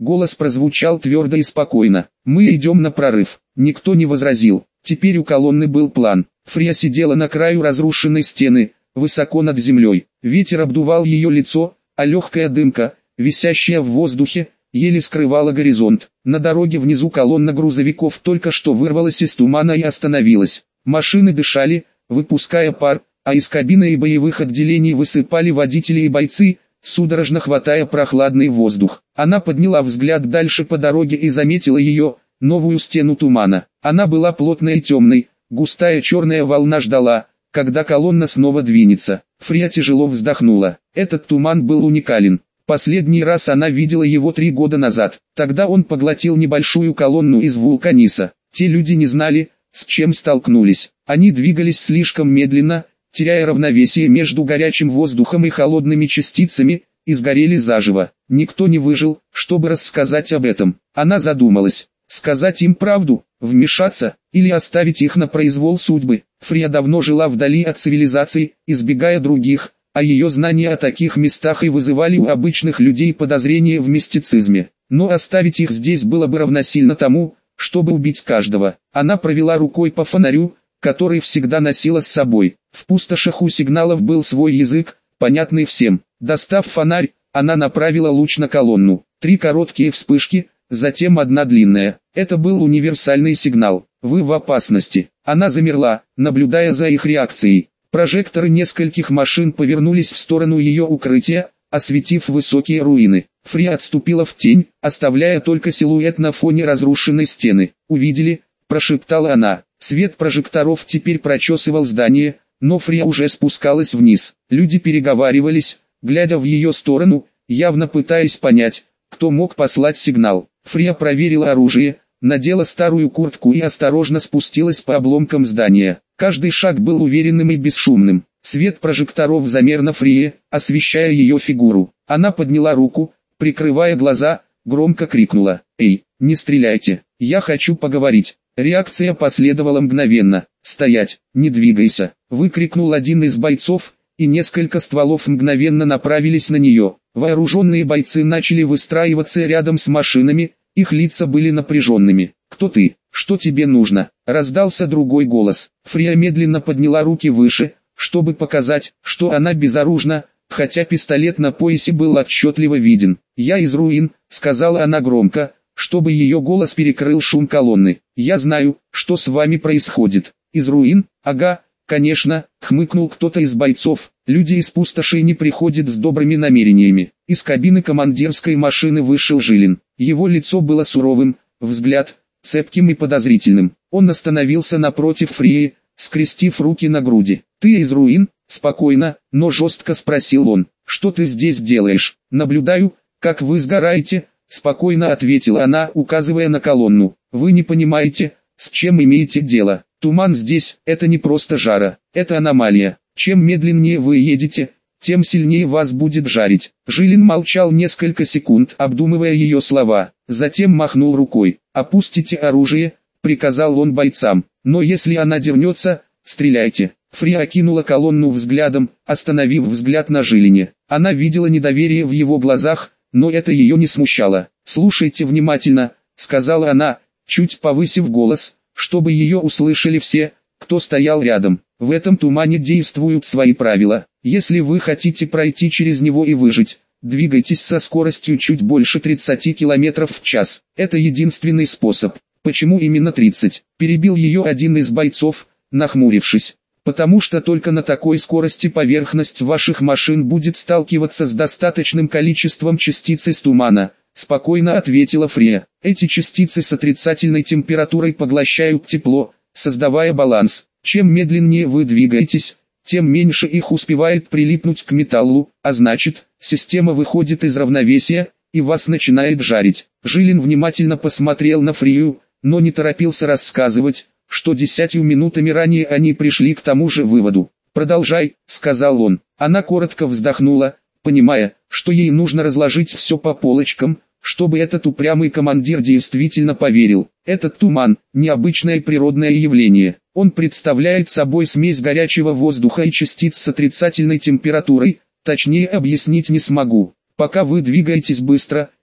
Speaker 1: Голос прозвучал твердо и спокойно. «Мы идем на прорыв». Никто не возразил. Теперь у колонны был план. Фрия сидела на краю разрушенной стены, высоко над землей. Ветер обдувал ее лицо, а легкая дымка, висящая в воздухе, еле скрывала горизонт. На дороге внизу колонна грузовиков только что вырвалась из тумана и остановилась. Машины дышали, выпуская пар, а из кабины и боевых отделений высыпали водители и бойцы, судорожно хватая прохладный воздух. Она подняла взгляд дальше по дороге и заметила ее, новую стену тумана. Она была плотной и темной, густая черная волна ждала, когда колонна снова двинется. Фрия тяжело вздохнула. Этот туман был уникален. Последний раз она видела его три года назад. Тогда он поглотил небольшую колонну из Вулканиса. Те люди не знали, с чем столкнулись. Они двигались слишком медленно, теряя равновесие между горячим воздухом и холодными частицами, и сгорели заживо. Никто не выжил, чтобы рассказать об этом. Она задумалась. Сказать им правду, вмешаться, или оставить их на произвол судьбы. Фрия давно жила вдали от цивилизации, избегая других, а ее знания о таких местах и вызывали у обычных людей подозрения в мистицизме. Но оставить их здесь было бы равносильно тому, чтобы убить каждого. Она провела рукой по фонарю, который всегда носила с собой. В пустошах у сигналов был свой язык, понятный всем. Достав фонарь, она направила луч на колонну. Три короткие вспышки, затем одна длинная. Это был универсальный сигнал. Вы в опасности. Она замерла, наблюдая за их реакцией. Прожекторы нескольких машин повернулись в сторону ее укрытия, осветив высокие руины. Фрия отступила в тень, оставляя только силуэт на фоне разрушенной стены. «Увидели?» – прошептала она. Свет прожекторов теперь прочесывал здание, но Фрия уже спускалась вниз. Люди переговаривались, глядя в ее сторону, явно пытаясь понять, кто мог послать сигнал. Фрия проверила оружие, надела старую куртку и осторожно спустилась по обломкам здания. Каждый шаг был уверенным и бесшумным. Свет прожекторов замер на Фрие, освещая ее фигуру. Она подняла руку, прикрывая глаза, громко крикнула: «Эй, не стреляйте, я хочу поговорить». Реакция последовала мгновенно. «Стоять, не двигайся», — выкрикнул один из бойцов, и несколько стволов мгновенно направились на нее. Вооруженные бойцы начали выстраиваться рядом с машинами, их лица были напряженными. «Кто ты? Что тебе нужно?» — раздался другой голос. Фрия медленно подняла руки выше, чтобы показать, что она безоружна, хотя пистолет на поясе был отчетливо виден. «Я из руин», — сказала она громко, чтобы ее голос перекрыл шум колонны. «Я знаю, что с вами происходит». «Из руин? Ага, конечно», — хмыкнул кто-то из бойцов. «Люди из пустоши не приходят с добрыми намерениями». Из кабины командирской машины вышел Жилин. Его лицо было суровым, взгляд цепким и подозрительным. Он остановился напротив Фрии, скрестив руки на груди. «Ты из руин?» — спокойно, но жестко спросил он. «Что ты здесь делаешь?» «Наблюдаю, как вы сгораете», — спокойно ответила она, указывая на колонну. «Вы не понимаете, с чем имеете дело. Туман здесь — это не просто жара, это аномалия. Чем медленнее вы едете, тем сильнее вас будет жарить». Жилин молчал несколько секунд, обдумывая ее слова, затем махнул рукой. «Опустите оружие», — приказал он бойцам. «Но если она дернется, стреляйте». Фрия окинула колонну взглядом, остановив взгляд на Жилине. Она видела недоверие в его глазах, но это ее не смущало. «Слушайте внимательно», — сказала она, чуть повысив голос, чтобы ее услышали все, кто стоял рядом. «В этом тумане действуют свои правила. Если вы хотите пройти через него и выжить, двигайтесь со скоростью чуть больше тридцати километров в час. Это единственный способ». «Почему именно тридцать?» – перебил ее один из бойцов, нахмурившись. «Потому что только на такой скорости поверхность ваших машин будет сталкиваться с достаточным количеством частиц из тумана», – спокойно ответила Фрия. «Эти частицы с отрицательной температурой поглощают тепло, создавая баланс. Чем медленнее вы двигаетесь, тем меньше их успевает прилипнуть к металлу, а значит, система выходит из равновесия, и вас начинает жарить». Жилин внимательно посмотрел на Фрию, но не торопился рассказывать, что десятью минутами ранее они пришли к тому же выводу. «Продолжай», — сказал он. Она коротко вздохнула, понимая, что ей нужно разложить все по полочкам, чтобы этот упрямый командир действительно поверил. Этот туман – необычное природное явление. Он представляет собой смесь горячего воздуха и частиц с отрицательной температурой, точнее объяснить не смогу. Пока вы двигаетесь быстро,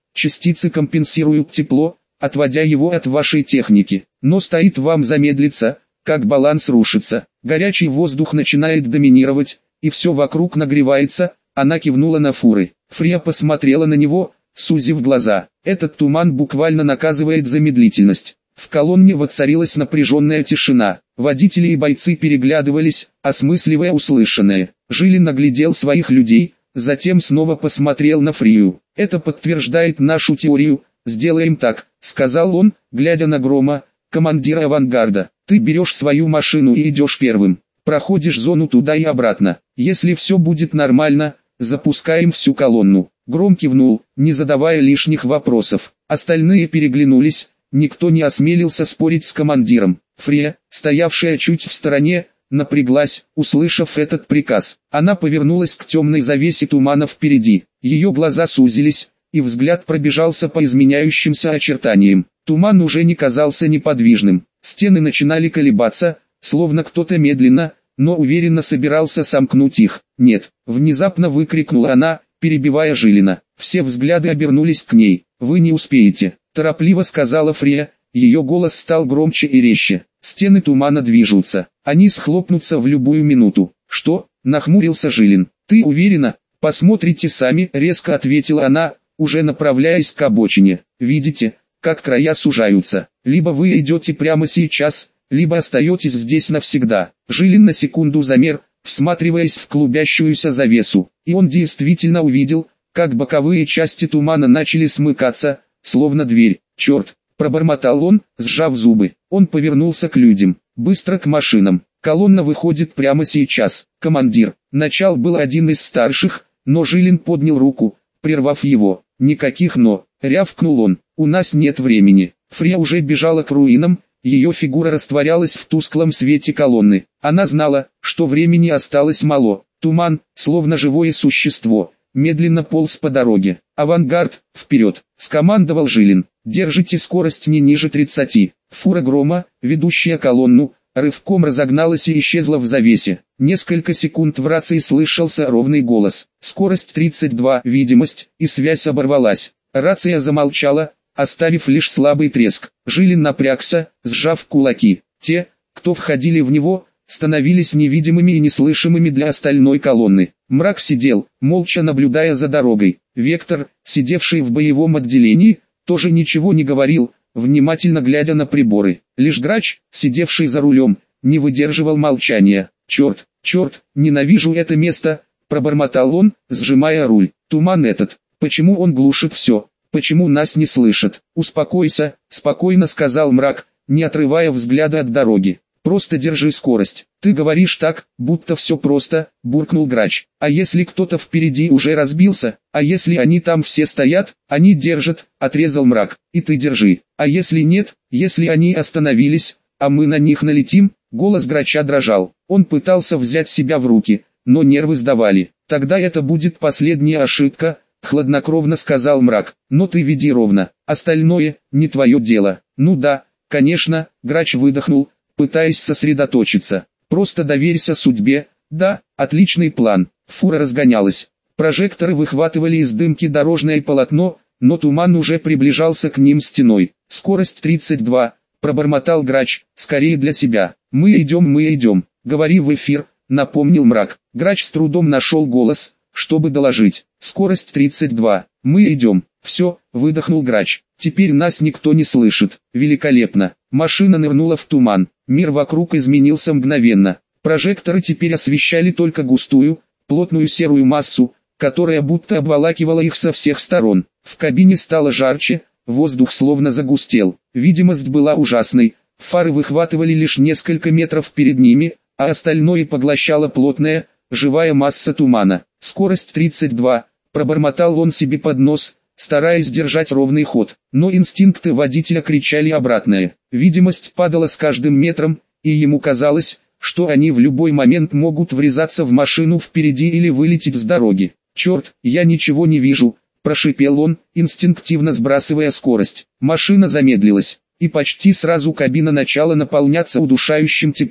Speaker 1: частицы компенсируют тепло, отводя его от вашей техники. Но стоит вам замедлиться, как баланс рушится. Горячий воздух начинает доминировать, и все вокруг нагревается. Она кивнула на фуры. Фрия посмотрела на него, сузив глаза. Этот туман буквально наказывает за медлительность. В колонне воцарилась напряженная тишина. Водители и бойцы переглядывались, осмысливая услышанное. Жилин оглядел своих людей, затем снова посмотрел на Фрию. «Это подтверждает нашу теорию. Сделаем так», — сказал он, глядя на Грома, командира авангарда. «Ты берешь свою машину и идешь первым. Проходишь зону туда и обратно. Если все будет нормально, запускаем всю колонну». Гром кивнул, не задавая лишних вопросов. Остальные переглянулись, никто не осмелился спорить с командиром. Фрия, стоявшая чуть в стороне, напряглась, услышав этот приказ. Она повернулась к темной завесе тумана впереди. Ее глаза сузились, и взгляд пробежался по изменяющимся очертаниям. Туман уже не казался неподвижным. Стены начинали колебаться, словно кто-то медленно, но уверенно собирался сомкнуть их. «Нет!» — внезапно выкрикнула она, перебивая Жилина. Все взгляды обернулись к ней. «Вы не успеете!» — торопливо сказала Фрия. Ее голос стал громче и резче. «Стены тумана движутся. Они схлопнутся в любую минуту». «Что?» — нахмурился Жилин. «Ты уверена? Посмотрите сами», — резко ответила она, уже направляясь к обочине. «Видите, как края сужаются? Либо вы идете прямо сейчас, либо остаетесь здесь навсегда». Жилин на секунду замер, всматриваясь в клубящуюся завесу, и он действительно увидел, как боковые части тумана начали смыкаться, словно дверь. «Черт!» — пробормотал он, сжав зубы. Он повернулся к людям. «Быстро к машинам. Колонна выходит прямо сейчас». «Командир!» Начал был один из старших, но Жилин поднял руку, прервав его. «Никаких «но», — рявкнул он. «У нас нет времени». Фрия уже бежала к руинам, ее фигура растворялась в тусклом свете колонны. Она знала, что времени осталось мало. Туман, словно живое существо, медленно полз по дороге. «Авангард, вперед!» — скомандовал Жилин. «Держите скорость не ниже тридцати». Фура Грома, ведущая колонну, рывком разогналась и исчезла в завесе. Несколько секунд в рации слышался ровный голос. «Скорость тридцать два, видимость», и связь оборвалась. Рация замолчала, оставив лишь слабый треск. Жилин напрягся, сжав кулаки. Те, кто входили в него, становились невидимыми и неслышимыми для остальной колонны. Мрак сидел, молча наблюдая за дорогой. Вектор, сидевший в боевом отделении, тоже ничего не говорил, внимательно глядя на приборы. Лишь Грач, сидевший за рулем, не выдерживал молчания. «Черт, черт, ненавижу это место», — пробормотал он, сжимая руль. «Туман этот, почему он глушит все? Почему нас не слышат?» «Успокойся», — спокойно сказал Мрак, не отрывая взгляда от дороги. «Просто держи скорость». «Ты говоришь так, будто все просто», — буркнул Грач. «А если кто-то впереди уже разбился? А если они там все стоят?» «Они держат», — отрезал Мрак. «И ты держи. А если нет, если они остановились, а мы на них налетим?» Голос Грача дрожал. Он пытался взять себя в руки, но нервы сдавали. «Тогда это будет последняя ошибка», — хладнокровно сказал Мрак. «Но ты веди ровно, остальное не твое дело». «Ну да, конечно», — Грач выдохнул, пытаясь сосредоточиться. «Просто доверься судьбе». «Да, отличный план». Фура разгонялась. Прожекторы выхватывали из дымки дорожное полотно, но туман уже приближался к ним стеной. «Скорость тридцать два», — пробормотал Грач, — «скорее для себя». «Мы идем, мы идем. Говори в эфир», — напомнил Мрак. Грач с трудом нашел голос, чтобы доложить. «Скорость тридцать два. Мы идем». «Все», — выдохнул Грач. «Теперь нас никто не слышит». «Великолепно». Машина нырнула в туман. Мир вокруг изменился мгновенно. Прожекторы теперь освещали только густую, плотную серую массу, которая будто обволакивала их со всех сторон. В кабине стало жарче, воздух словно загустел. Видимость была ужасной. Фары выхватывали лишь несколько метров перед ними, а остальное поглощала плотная, живая масса тумана. «Скорость тридцать два», — пробормотал он себе под нос, стараясь держать ровный ход. Но инстинкты водителя кричали обратное. Видимость падала с каждым метром, и ему казалось, что они в любой момент могут врезаться в машину впереди или вылететь с дороги. «Черт, я ничего не вижу», — прошипел он, инстинктивно сбрасывая скорость. Машина замедлилась, и почти сразу кабина начала наполняться удушающим теплом.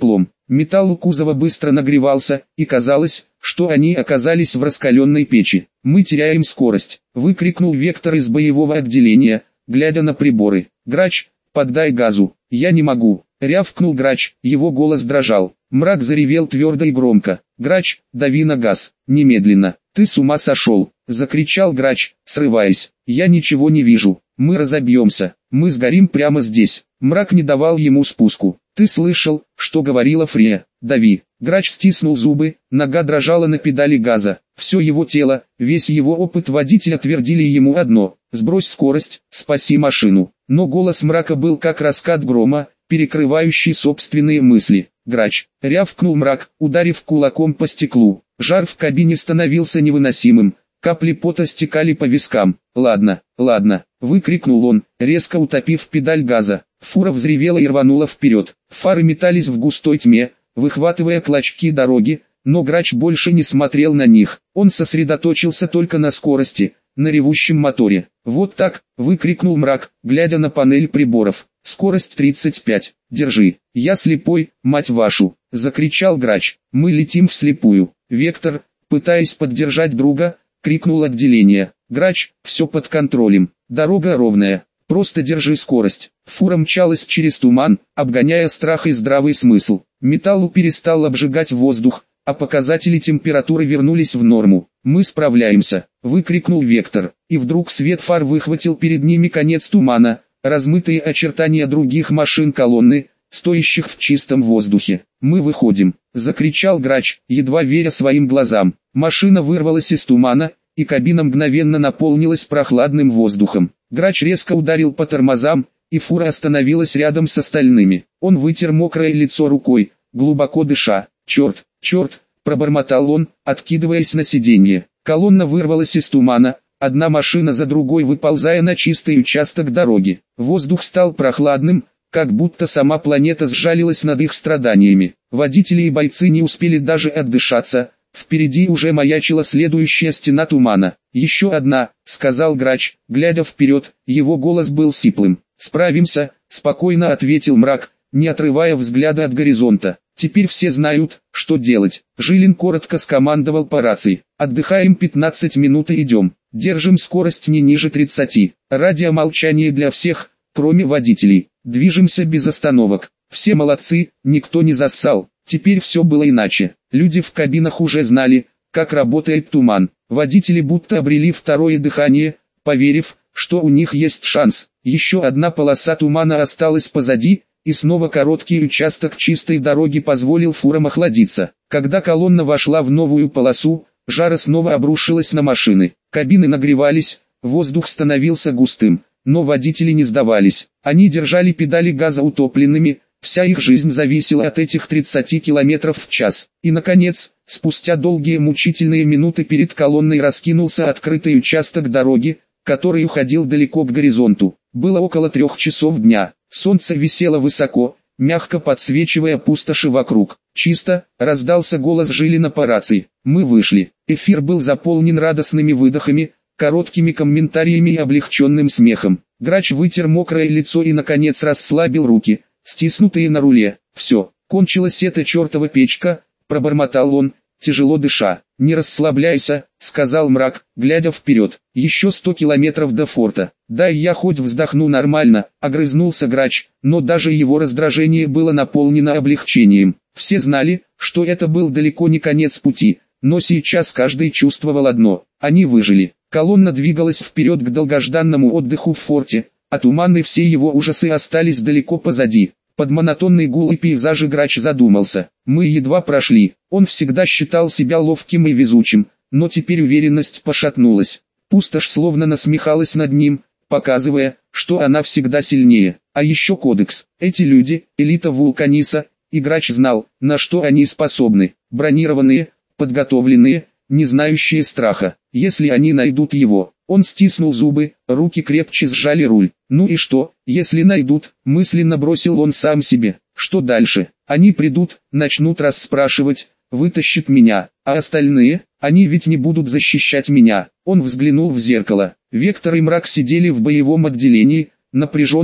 Speaker 1: Металл у кузова быстро нагревался, и казалось, что они оказались в раскаленной печи. «Мы теряем скорость!» — выкрикнул Вектор из боевого отделения, глядя на приборы. «Грач, поддай газу!» «Я не могу!» — рявкнул Грач, его голос дрожал. Мрак заревел твердо и громко. «Грач, дави на газ! Немедленно!» «Ты с ума сошел!» — закричал Грач, срываясь. «Я ничего не вижу! Мы разобьемся! Мы сгорим прямо здесь!» Мрак не давал ему спуску. «Ты слышал, что говорила Фрея? Дави!» Грач стиснул зубы, нога дрожала на педали газа. Все его тело, весь его опыт водителя твердили ему одно: сбрось скорость, спаси машину. Но голос Мрака был как раскат грома, перекрывающий собственные мысли. «Грач!» — рявкнул Мрак, ударив кулаком по стеклу. Жар в кабине становился невыносимым, капли пота стекали по вискам. «Ладно, ладно!» — выкрикнул он, резко утопив педаль газа. Фура взревела и рванула вперед. Фары метались в густой тьме, выхватывая клочки дороги, но Грач больше не смотрел на них. Он сосредоточился только на скорости, на ревущем моторе. «Вот так!» — выкрикнул Мрак, глядя на панель приборов. «Скорость тридцать пять. Держи!» «Я слепой, мать вашу!» — закричал Грач. «Мы летим вслепую!» Вектор, пытаясь поддержать друга, крикнул отделение. «Грач, все под контролем. Дорога ровная. Просто держи скорость». Фура мчалась через туман, обгоняя страх и здравый смысл. Металл перестал обжигать воздух, а показатели температуры вернулись в норму. «Мы справляемся!» — выкрикнул Вектор. И вдруг свет фар выхватил перед ними конец тумана, размытые очертания других машин колонны, стоящих в чистом воздухе. «Мы выходим!» — закричал Грач, едва веря своим глазам. Машина вырвалась из тумана, и кабина мгновенно наполнилась прохладным воздухом. Грач резко ударил по тормозам, и фура остановилась рядом с остальными. Он вытер мокрое лицо рукой, глубоко дыша. «Черт, черт!» — пробормотал он, откидываясь на сиденье. Колонна вырвалась из тумана, одна машина за другой выползая на чистый участок дороги. Воздух стал прохладным, как будто сама планета сжалилась над их страданиями. Водители и бойцы не успели даже отдышаться. Впереди уже маячила следующая стена тумана. «Еще одна», — сказал Грач, глядя вперед, его голос был сиплым. «Справимся», — спокойно ответил Мрак, не отрывая взгляда от горизонта. «Теперь все знают, что делать». Жилин коротко скомандовал по рации. «Отдыхаем пятнадцать минут и идем. Держим скорость не ниже тридцати. Радиомолчание для всех, кроме водителей. Движемся без остановок. Все молодцы, никто не зассал». Теперь все было иначе. Люди в кабинах уже знали, как работает туман. Водители будто обрели второе дыхание, поверив, что у них есть шанс. Еще одна полоса тумана осталась позади, и снова короткий участок чистой дороги позволил фурам охладиться. Когда колонна вошла в новую полосу, жара снова обрушилась на машины. Кабины нагревались, воздух становился густым, но водители не сдавались. Они держали педали газа утопленными. Вся их жизнь зависела от этих тридцати километров в час. И наконец, спустя долгие мучительные минуты перед колонной раскинулся открытый участок дороги, который уходил далеко к горизонту. Было около трех часов дня. Солнце висело высоко, мягко подсвечивая пустоши вокруг. «Чисто», — раздался голос Жилина по рации. «Мы вышли». Эфир был заполнен радостными выдохами, короткими комментариями и облегченным смехом. Грач вытер мокрое лицо и наконец расслабил руки, стиснутые на руле. «Все, кончилась эта чертова печка», — пробормотал он, тяжело дыша. «Не расслабляйся», — сказал Мрак, глядя вперед. «Еще сто километров до форта. Дай я хоть вздохну нормально», — огрызнулся Грач, но даже его раздражение было наполнено облегчением. Все знали, что это был далеко не конец пути, но сейчас каждый чувствовал одно — они выжили. Колонна двигалась вперед к долгожданному отдыху в форте, а туман и все его ужасы остались далеко позади. Под монотонный гул и пейзажи Грач задумался. «Мы едва прошли». Он всегда считал себя ловким и везучим, но теперь уверенность пошатнулась. Пустошь словно насмехалась над ним, показывая, что она всегда сильнее. А еще кодекс. Эти люди, элита Вулканиса, и Грач знал, на что они способны. Бронированные, подготовленные, не знающие страха. Если они найдут его... Он стиснул зубы, руки крепче сжали руль. «Ну и что, если найдут?» — мысленно бросил он сам себе. «Что дальше? Они придут, начнут расспрашивать, вытащат меня, а остальные, они ведь не будут защищать меня». Он взглянул в зеркало. Вектор и Мрак сидели в боевом отделении, напряженные,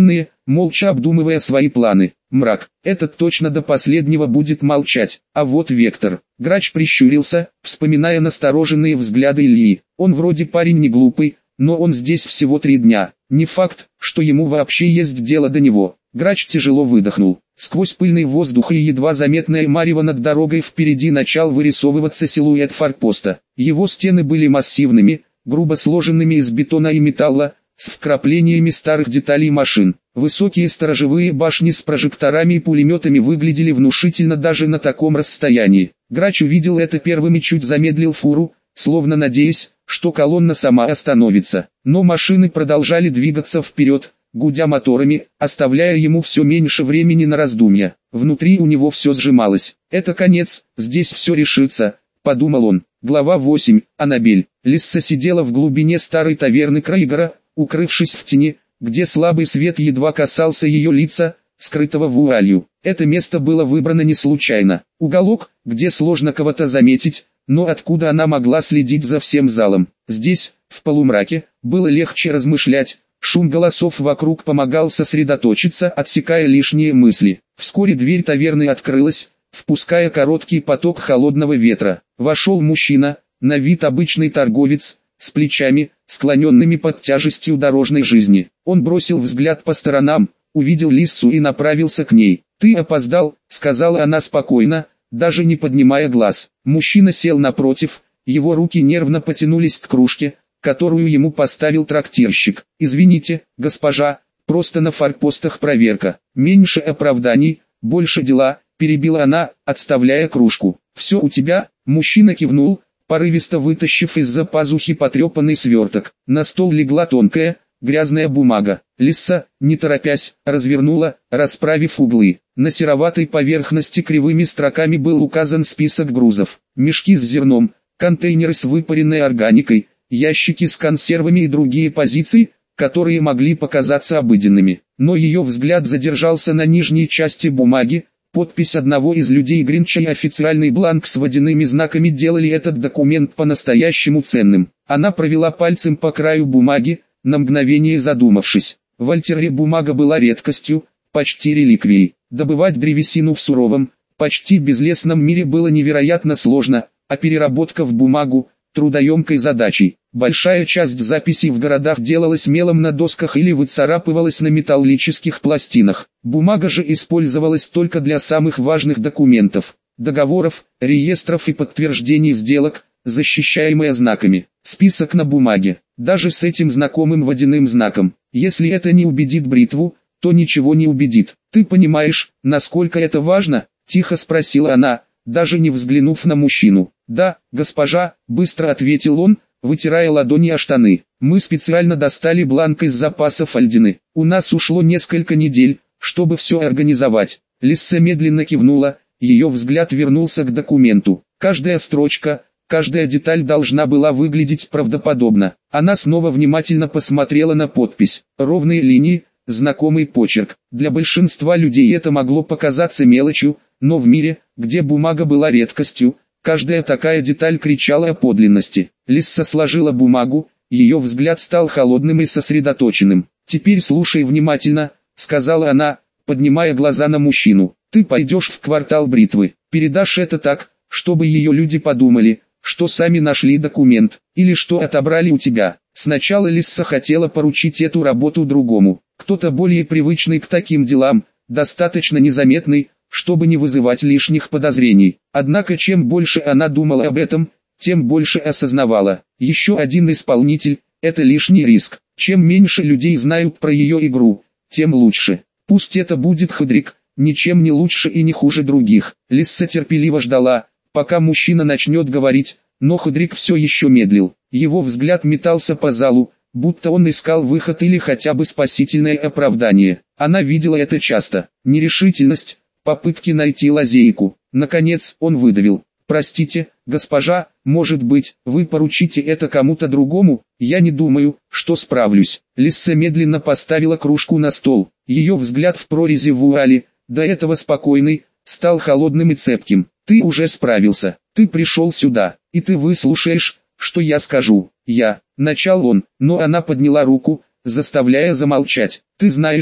Speaker 1: молча обдумывая свои планы. Мрак, этот точно до последнего будет молчать, а вот Вектор. Грач прищурился, вспоминая настороженные взгляды Ильи. Он вроде парень не глупый, но он здесь всего три дня. Не факт, что ему вообще есть дело до него. Грач тяжело выдохнул. Сквозь пыльный воздух и едва заметное марево над дорогой впереди начал вырисовываться силуэт форпоста. Его стены были массивными, грубо сложенными из бетона и металла, с вкраплениями старых деталей машин. Высокие сторожевые башни с прожекторами и пулеметами выглядели внушительно даже на таком расстоянии. Грач увидел это первым и чуть замедлил фуру, словно надеясь, что колонна сама остановится. Но машины продолжали двигаться вперед, гудя моторами, оставляя ему все меньше времени на раздумья. Внутри у него все сжималось. «Это конец, здесь все решится», — подумал он. Глава восемь. Аннабель. Лисса сидела в глубине старой таверны Крейгера, укрывшись в тени, где слабый свет едва касался ее лица, скрытого вуалью. Это место было выбрано не случайно. Уголок, где сложно кого-то заметить, но откуда она могла следить за всем залом. Здесь, в полумраке, было легче размышлять. Шум голосов вокруг помогал сосредоточиться, отсекая лишние мысли. Вскоре дверь таверны открылась, впуская короткий поток холодного ветра. Вошел мужчина, на вид обычный торговец, с плечами, склоненными под тяжестью дорожной жизни. Он бросил взгляд по сторонам, увидел Лиссу и направился к ней. «Ты опоздал», — сказала она спокойно, даже не поднимая глаз. Мужчина сел напротив, его руки нервно потянулись к кружке, которую ему поставил трактирщик. «Извините, госпожа, просто на форпостах проверка. Меньше оправданий, больше дела», — перебила она, отставляя кружку. «Все у тебя?» — мужчина кивнул, порывисто вытащив из-за пазухи потрепанный сверток. На стол легла тонкая, грязная бумага. Лисса, не торопясь, развернула, расправив углы. На сероватой поверхности кривыми строками был указан список грузов. Мешки с зерном, контейнеры с выпаренной органикой, ящики с консервами и другие позиции, которые могли показаться обыденными. Но ее взгляд задержался на нижней части бумаги. Подпись одного из людей Гринча и официальный бланк с водяными знаками делали этот документ по-настоящему ценным. Она провела пальцем по краю бумаги, на мгновение задумавшись. В Альтере бумага была редкостью, почти реликвией. Добывать древесину в суровом, почти безлесном мире было невероятно сложно, а переработка в бумагу – трудоемкой задачей. Большая часть записей в городах делалась мелом на досках или выцарапывалась на металлических пластинах. Бумага же использовалась только для самых важных документов, договоров, реестров и подтверждений сделок, защищаемая знаками. Список на бумаге, даже с этим знакомым водяным знаком. Если это не убедит бритву, то ничего не убедит. «Ты понимаешь, насколько это важно?» – тихо спросила она, даже не взглянув на мужчину. «Да, госпожа», – быстро ответил он, вытирая ладони о штаны. «Мы специально достали бланк из запасов Альдины. У нас ушло несколько недель, чтобы все организовать». Лисса медленно кивнула, ее взгляд вернулся к документу. Каждая строчка, каждая деталь должна была выглядеть правдоподобно. Она снова внимательно посмотрела на подпись. Ровные линии, знакомый почерк. Для большинства людей это могло показаться мелочью, но в мире, где бумага была редкостью, каждая такая деталь кричала о подлинности. Лисса сложила бумагу, ее взгляд стал холодным и сосредоточенным. «Теперь слушай внимательно», — сказала она, поднимая глаза на мужчину. «Ты пойдешь в квартал бритвы, передашь это так, чтобы ее люди подумали, что сами нашли документ, или что отобрали у тебя». Сначала Лисса хотела поручить эту работу другому, кто-то более привычный к таким делам, достаточно незаметный, чтобы не вызывать лишних подозрений. Однако чем больше она думала об этом, тем больше осознавала. Еще один исполнитель – это лишний риск. Чем меньше людей знают про ее игру, тем лучше. Пусть это будет Ходрик, ничем не лучше и не хуже других. Лисса терпеливо ждала, пока мужчина начнет говорить, но Ходрик все еще медлил. Его взгляд метался по залу, будто он искал выход или хотя бы спасительное оправдание. Она видела это часто. Нерешительность, попытки найти лазейку. Наконец он выдавил: «Простите, госпожа, может быть, вы поручите это кому-то другому? Я не думаю, что справлюсь». Лисса медленно поставила кружку на стол. Ее взгляд в прорези вуали, до этого спокойный, стал холодным и цепким. «Ты уже справился. Ты пришел сюда, и ты выслушаешь, что я скажу». «Я...» — начал он, но она подняла руку, заставляя замолчать. «Ты знаешь,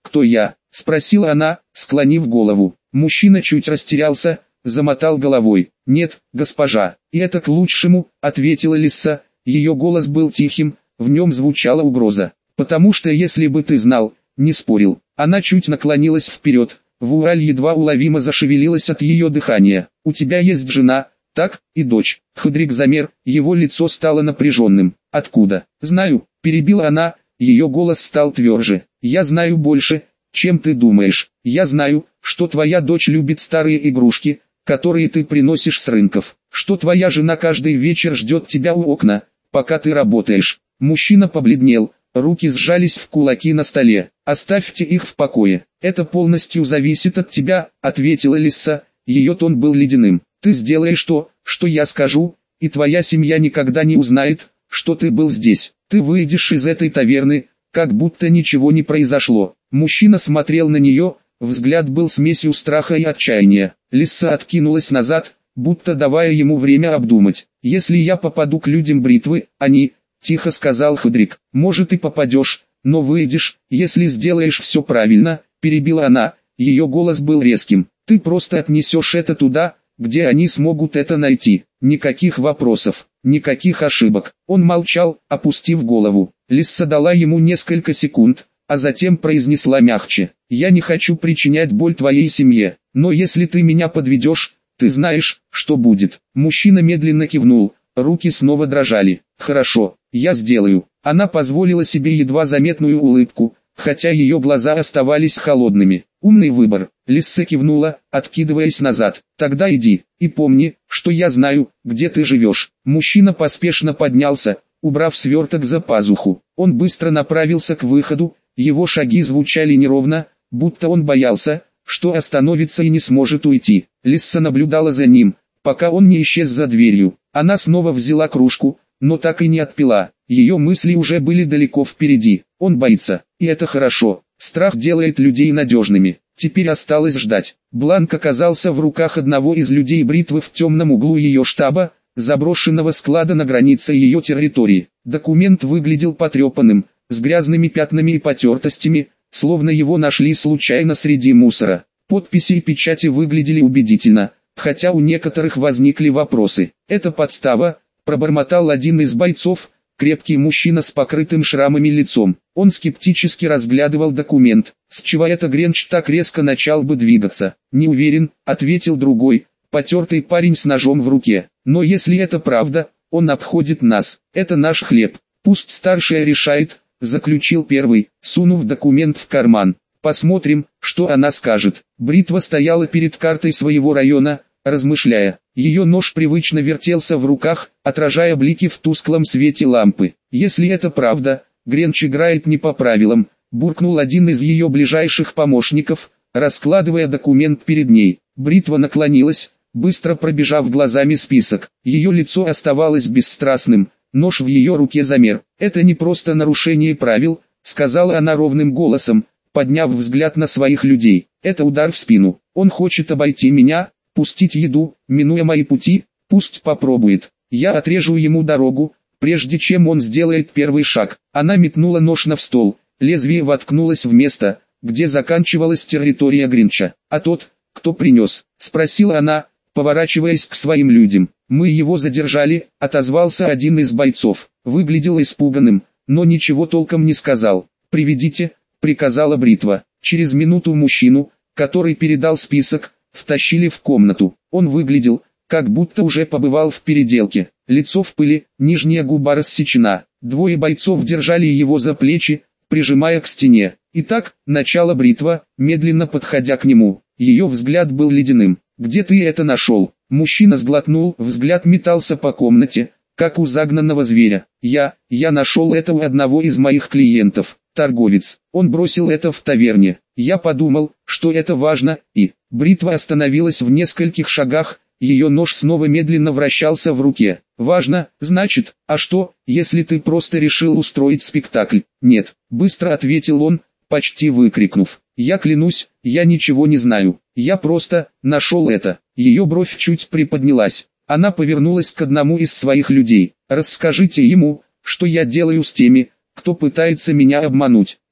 Speaker 1: «Кто я?» – спросила она, склонив голову. Мужчина чуть растерялся, замотал головой. «Нет, госпожа, и это к лучшему», – ответила лиса. Ее голос был тихим, в нем звучала угроза. «Потому что если бы ты знал», – не спорил. Она чуть наклонилась вперед, вуаль едва уловимо зашевелилась от ее дыхания. «У тебя есть жена, так, и дочь». Ходрик замер, его лицо стало напряженным. «Откуда?» «Знаю», – перебила она, ее голос стал тверже. «Я знаю больше, чем ты думаешь. Я знаю, что твоя дочь любит старые игрушки, которые ты приносишь с рынков, что твоя жена каждый вечер ждет тебя у окна, пока ты работаешь». Мужчина побледнел, руки сжались в кулаки на столе. «Оставьте их в покое. Это полностью зависит от тебя», — ответила лиса. Ее тон был ледяным. «Ты сделаешь то, что я скажу, и твоя семья никогда не узнает, что ты был здесь. Ты выйдешь из этой таверны, как будто ничего не произошло». Мужчина смотрел на нее, взгляд был смесью страха и отчаяния. Лиса откинулась назад, будто давая ему время обдумать. «Если я попаду к людям бритвы, они...» — тихо сказал Ходрик. «Может и попадешь, но выйдешь, если сделаешь все правильно», — перебила она. Ее голос был резким. «Ты просто отнесешь это туда, где они смогут это найти. Никаких вопросов, никаких ошибок». Он молчал, опустив голову. Лиса дала ему несколько секунд, а затем произнесла мягче: «Я не хочу причинять боль твоей семье, но если ты меня подведешь, ты знаешь, что будет». Мужчина медленно кивнул, руки снова дрожали. «Хорошо, я сделаю». Она позволила себе едва заметную улыбку, хотя ее глаза оставались холодными. «Умный выбор», — Лисса кивнула, откидываясь назад. «Тогда иди, и помни, что я знаю, где ты живешь». Мужчина поспешно поднялся, убрав сверток за пазуху. Он быстро направился к выходу, его шаги звучали неровно, будто он боялся, что остановится и не сможет уйти. Лисса наблюдала за ним, пока он не исчез за дверью. Она снова взяла кружку, но так и не отпила. Ее мысли уже были далеко впереди. Он боится, и это хорошо. Страх делает людей надежными. Теперь осталось ждать. Бланк оказался в руках одного из людей бритвы в темном углу ее штаба, заброшенного склада на границе ее территории. Документ выглядел потрепанным, с грязными пятнами и потертостями, словно его нашли случайно среди мусора. Подписи и печати выглядели убедительно, хотя у некоторых возникли вопросы. «Это подстава», — пробормотал один из бойцов, крепкий мужчина с покрытым шрамами лицом. Он скептически разглядывал документ. «С чего это Гренч так резко начал бы двигаться?» «Не уверен», — ответил другой, потертый парень с ножом в руке. «Но если это правда, он обходит нас. Это наш хлеб. Пусть старшая решает», — заключил первый, сунув документ в карман. «Посмотрим, что она скажет». Бритва стояла перед картой своего района, размышляя. Ее нож привычно вертелся в руках, отражая блики в тусклом свете лампы. «Если это правда, Гренч играет не по правилам», — буркнул один из ее ближайших помощников, раскладывая документ перед ней. Бритва наклонилась, быстро пробежав глазами список. Ее лицо оставалось бесстрастным, нож в ее руке замер. «Это не просто нарушение правил», — сказала она ровным голосом, подняв взгляд на своих людей. «Это удар в спину. Он хочет обойти меня, пустить еду, минуя мои пути, пусть попробует. Я отрежу ему дорогу, прежде чем он сделает первый шаг». Она метнула нож на стол, лезвие воткнулось в место, где заканчивалась территория Гринча. «А тот, кто принес?» — спросила она, поворачиваясь к своим людям. «Мы его задержали», — отозвался один из бойцов. Выглядел испуганным, но ничего толком не сказал. «Приведите», — приказала Бритва. Через минуту мужчину, который передал список, втащили в комнату. Он выглядел, как будто уже побывал в переделке. Лицо в пыли, нижняя губа рассечена. Двое бойцов держали его за плечи, прижимая к стене. «Итак, начало Бритва», медленно подходя к нему. Ее взгляд был ледяным. «Где ты это нашел?» Мужчина сглотнул, взгляд метался по комнате, как у загнанного зверя. «Я, я нашел это у одного из моих клиентов, торговец. Он бросил это в таверне. Я подумал, что это важно, и...» Бритва остановилась в нескольких шагах, ее нож снова медленно вращался в руке. «Важно, значит, а что, если ты просто решил устроить спектакль?» «Нет», быстро ответил он, почти выкрикнув. «Я клянусь, я ничего не знаю. Я просто нашел это». Ее бровь чуть приподнялась. Она повернулась к одному из своих людей. «Расскажите ему, что я делаю с теми, кто пытается меня обмануть».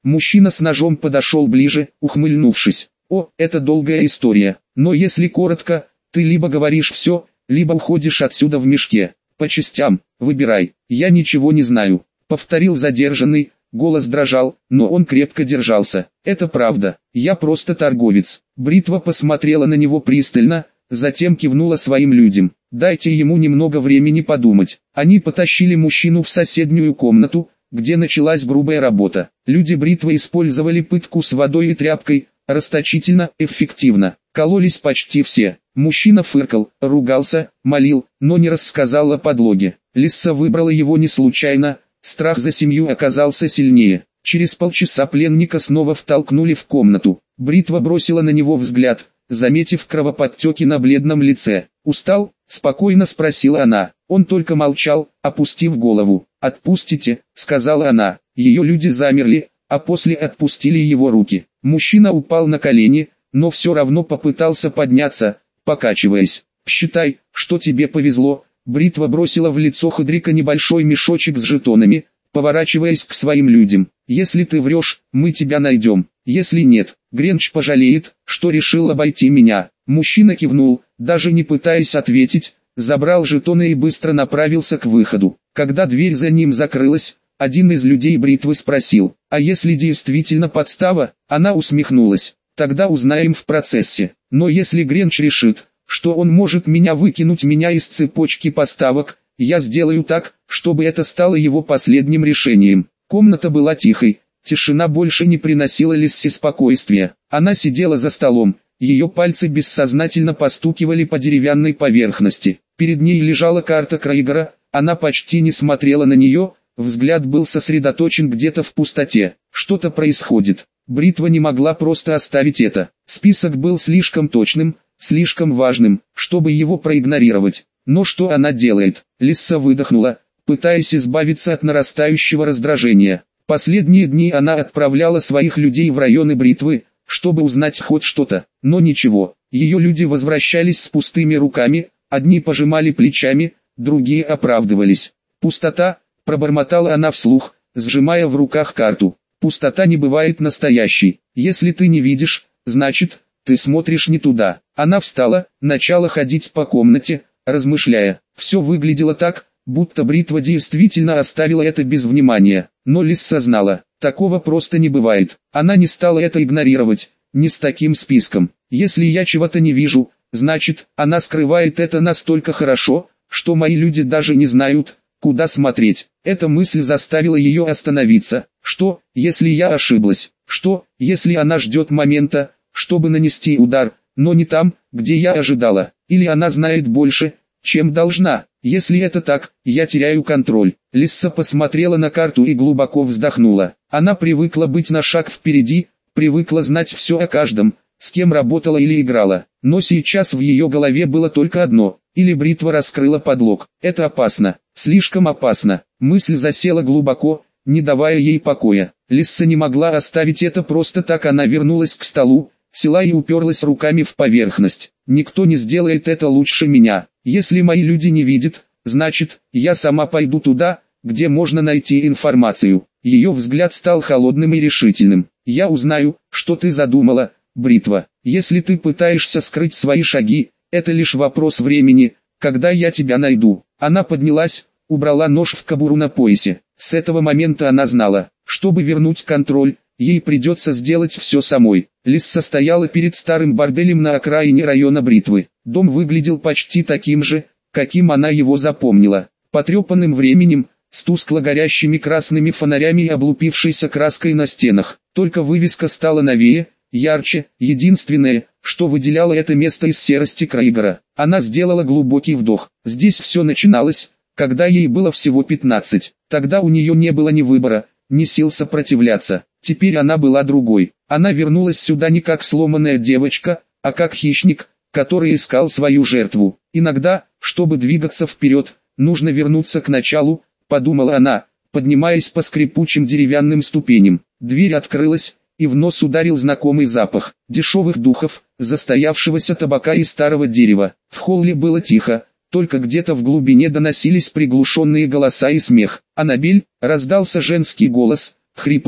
Speaker 1: Мужчина с ножом подошел ближе, ухмыльнувшись. О, это долгая история, но если коротко, ты либо говоришь все, либо уходишь отсюда в мешке. По частям, выбирай. Я ничего не знаю, повторил задержанный, голос дрожал, но он крепко держался. Это правда, я просто торговец. Бритва посмотрела на него пристально, затем кивнула своим людям. Дайте ему немного времени подумать. Они потащили мужчину в соседнюю комнату, где началась грубая работа. Люди бритвы использовали пытку с водой и тряпкой, расточительно, эффективно. Кололись почти все. Мужчина фыркал, ругался, молил, но не рассказал о подлоге. Лисса выбрала его не случайно, страх за семью оказался сильнее. Через полчаса пленника снова втолкнули в комнату. Бритва бросила на него взгляд, заметив кровоподтеки на бледном лице. «Устал?» – спокойно спросила она. Он только молчал, опустив голову. «Отпустите», – сказала она. Ее люди замерли, а после отпустили его руки. Мужчина упал на колени, но все равно попытался подняться, покачиваясь. «Считай, что тебе повезло». Бритва бросила в лицо Ходрика небольшой мешочек с жетонами, поворачиваясь к своим людям. «Если ты врешь, мы тебя найдем. Если нет, Гренч пожалеет, что решил обойти меня». Мужчина кивнул, даже не пытаясь ответить, забрал жетоны и быстро направился к выходу. Когда дверь за ним закрылась, один из людей бритвы спросил: «А если действительно подстава?» Она усмехнулась. «Тогда узнаем в процессе. Но если Гренч решит, что он может меня выкинуть меня из цепочки поставок, я сделаю так, чтобы это стало его последним решением». Комната была тихой, тишина больше не приносила Лиссе спокойствия. Она сидела за столом, ее пальцы бессознательно постукивали по деревянной поверхности. Перед ней лежала карта Крейгора, она почти не смотрела на нее, взгляд был сосредоточен где-то в пустоте. Что-то происходит. Бритва не могла просто оставить это. Список был слишком точным, слишком важным, чтобы его проигнорировать. Но что она делает? Лисса выдохнула, пытаясь избавиться от нарастающего раздражения. Последние дни она отправляла своих людей в районы Бритвы, чтобы узнать хоть что-то, но ничего. Ее люди возвращались с пустыми руками, одни пожимали плечами, другие оправдывались. «Пустота», — пробормотала она вслух, сжимая в руках карту. «Пустота не бывает настоящей. Если ты не видишь, значит, ты смотришь не туда». Она встала, начала ходить по комнате, размышляя. Все выглядело так, будто Бритва действительно оставила это без внимания. Но Лисса знала, такого просто не бывает. Она не стала это игнорировать, не с таким списком. Если я чего-то не вижу, значит, она скрывает это настолько хорошо, что мои люди даже не знают, куда смотреть. Эта мысль заставила ее остановиться. Что, если я ошиблась? Что, если она ждет момента, чтобы нанести удар, но не там, где я ожидала? Или она знает больше, чем должна? Если это так, я теряю контроль. Лисса посмотрела на карту и глубоко вздохнула. Она привыкла быть на шаг впереди, привыкла знать все о каждом, с кем работала или играла. Но сейчас в ее голове было только одно: или Бритва раскрыла подлог. Это опасно, слишком опасно. Мысль засела глубоко, не давая ей покоя. Лисса не могла оставить это просто так. Она вернулась к столу, села и уперлась руками в поверхность. «Никто не сделает это лучше меня. Если мои люди не видят, значит, я сама пойду туда, где можно найти информацию». Ее взгляд стал холодным и решительным. «Я узнаю, что ты задумала, Бритва. Если ты пытаешься скрыть свои шаги, это лишь вопрос времени, когда я тебя найду». Она поднялась, убрала нож в кобуру на поясе. С этого момента она знала, чтобы вернуть контроль, ей придется сделать все самой. Лисса стояла перед старым борделем на окраине района Бритвы. Дом выглядел почти таким же, каким она его запомнила. Потрепанным временем, с тускло горящими красными фонарями и облупившейся краской на стенах. Только вывеска стала новее, ярче. Единственное, что выделяло это место из серости Крейгора. Она сделала глубокий вдох. Здесь все начиналось, когда ей было всего пятнадцать. Тогда у нее не было ни выбора, ни сил сопротивляться. Теперь она была другой. Она вернулась сюда не как сломанная девочка, а как хищник, который искал свою жертву. Иногда, чтобы двигаться вперед, нужно вернуться к началу, подумала она, поднимаясь по скрипучим деревянным ступеням. Дверь открылась, и в нос ударил знакомый запах дешевых духов, застоявшегося табака и старого дерева. В холле было тихо, только где-то в глубине доносились приглушенные голоса и смех. «Аннабель!» — раздался женский голос, хриплый,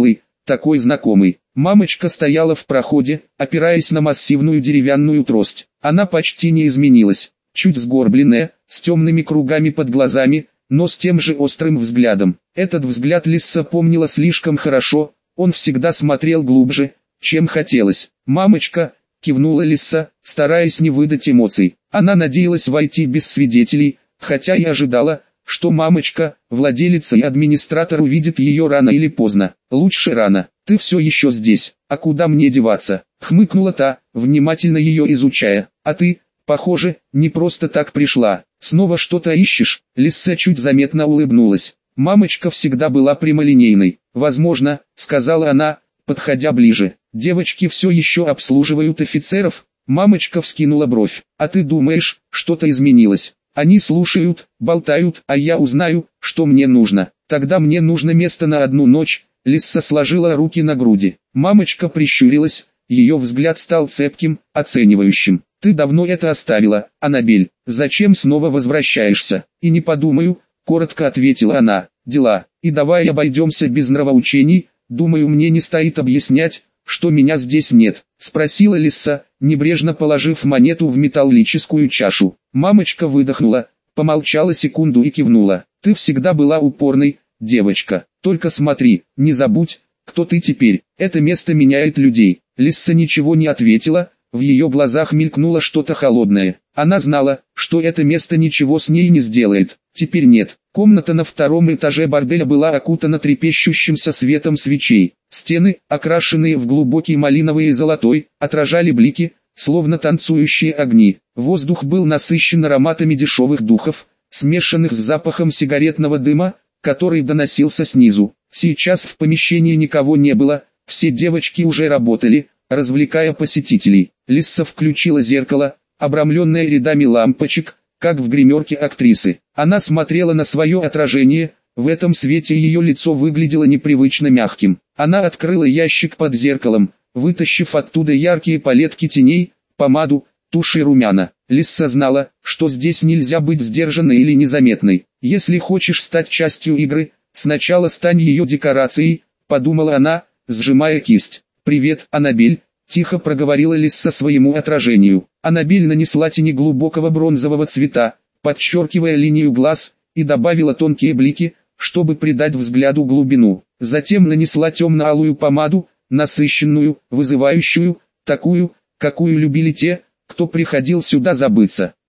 Speaker 1: такой знакомый. Мамочка стояла в проходе, опираясь на массивную деревянную трость. Она почти не изменилась, чуть сгорбленная, с темными кругами под глазами, но с тем же острым взглядом. Этот взгляд Лисса помнила слишком хорошо, он всегда смотрел глубже, чем хотелось. «Мамочка», — кивнула Лисса, стараясь не выдать эмоций. Она надеялась войти без свидетелей, хотя и ожидала, что мамочка, владелица и администратор увидят ее рано или поздно. «Лучше рано. Ты все еще здесь. А куда мне деваться?» — хмыкнула та, внимательно ее изучая. «А ты, похоже, не просто так пришла. Снова что-то ищешь?» Лисса чуть заметно улыбнулась. Мамочка всегда была прямолинейной. «Возможно», — сказала она, подходя ближе. «Девочки все еще обслуживают офицеров?» Мамочка вскинула бровь. «А ты думаешь, что-то изменилось? Они слушают, болтают, а я узнаю, что мне нужно. Тогда мне нужно место на одну ночь». Лисса сложила руки на груди. Мамочка прищурилась, ее взгляд стал цепким, оценивающим. «Ты давно это оставила, Аннабель. Зачем снова возвращаешься?» «И не подумаю», — коротко ответила она. «Дела. И давай обойдемся без нравоучений. Думаю, мне не стоит объяснять, что меня здесь нет», — спросила Лисса, небрежно положив монету в металлическую чашу. Мамочка выдохнула, помолчала секунду и кивнула. «Ты всегда была упорной, девочка. Только смотри, не забудь, кто ты теперь. Это место меняет людей». Лисса ничего не ответила, в ее глазах мелькнуло что-то холодное. Она знала, что это место ничего с ней не сделает. Теперь нет. Комната на втором этаже борделя была окутана трепещущимся светом свечей. Стены, окрашенные в глубокий малиновый и золотой, отражали блики, словно танцующие огни. Воздух был насыщен ароматами дешевых духов, смешанных с запахом сигаретного дыма, который доносился снизу. Сейчас в помещении никого не было, все девочки уже работали, развлекая посетителей. Лисса включила зеркало, обрамленное рядами лампочек, как в гримерке актрисы. Она смотрела на свое отражение, в этом свете ее лицо выглядело непривычно мягким. Она открыла ящик под зеркалом, вытащив оттуда яркие палетки теней, помаду, тушь и румяна. Лисса знала, что здесь нельзя быть сдержанной или незаметной. «Если хочешь стать частью игры, сначала стань ее декорацией», — подумала она, сжимая кисть. «Привет, Аннабель», — тихо проговорила Лисса своему отражению. Аннабель нанесла тени глубокого бронзового цвета, подчеркивая линию глаз, и добавила тонкие блики, чтобы придать взгляду глубину. Затем нанесла темно-алую помаду, насыщенную, вызывающую, такую, какую любили те, кто приходил сюда забыться.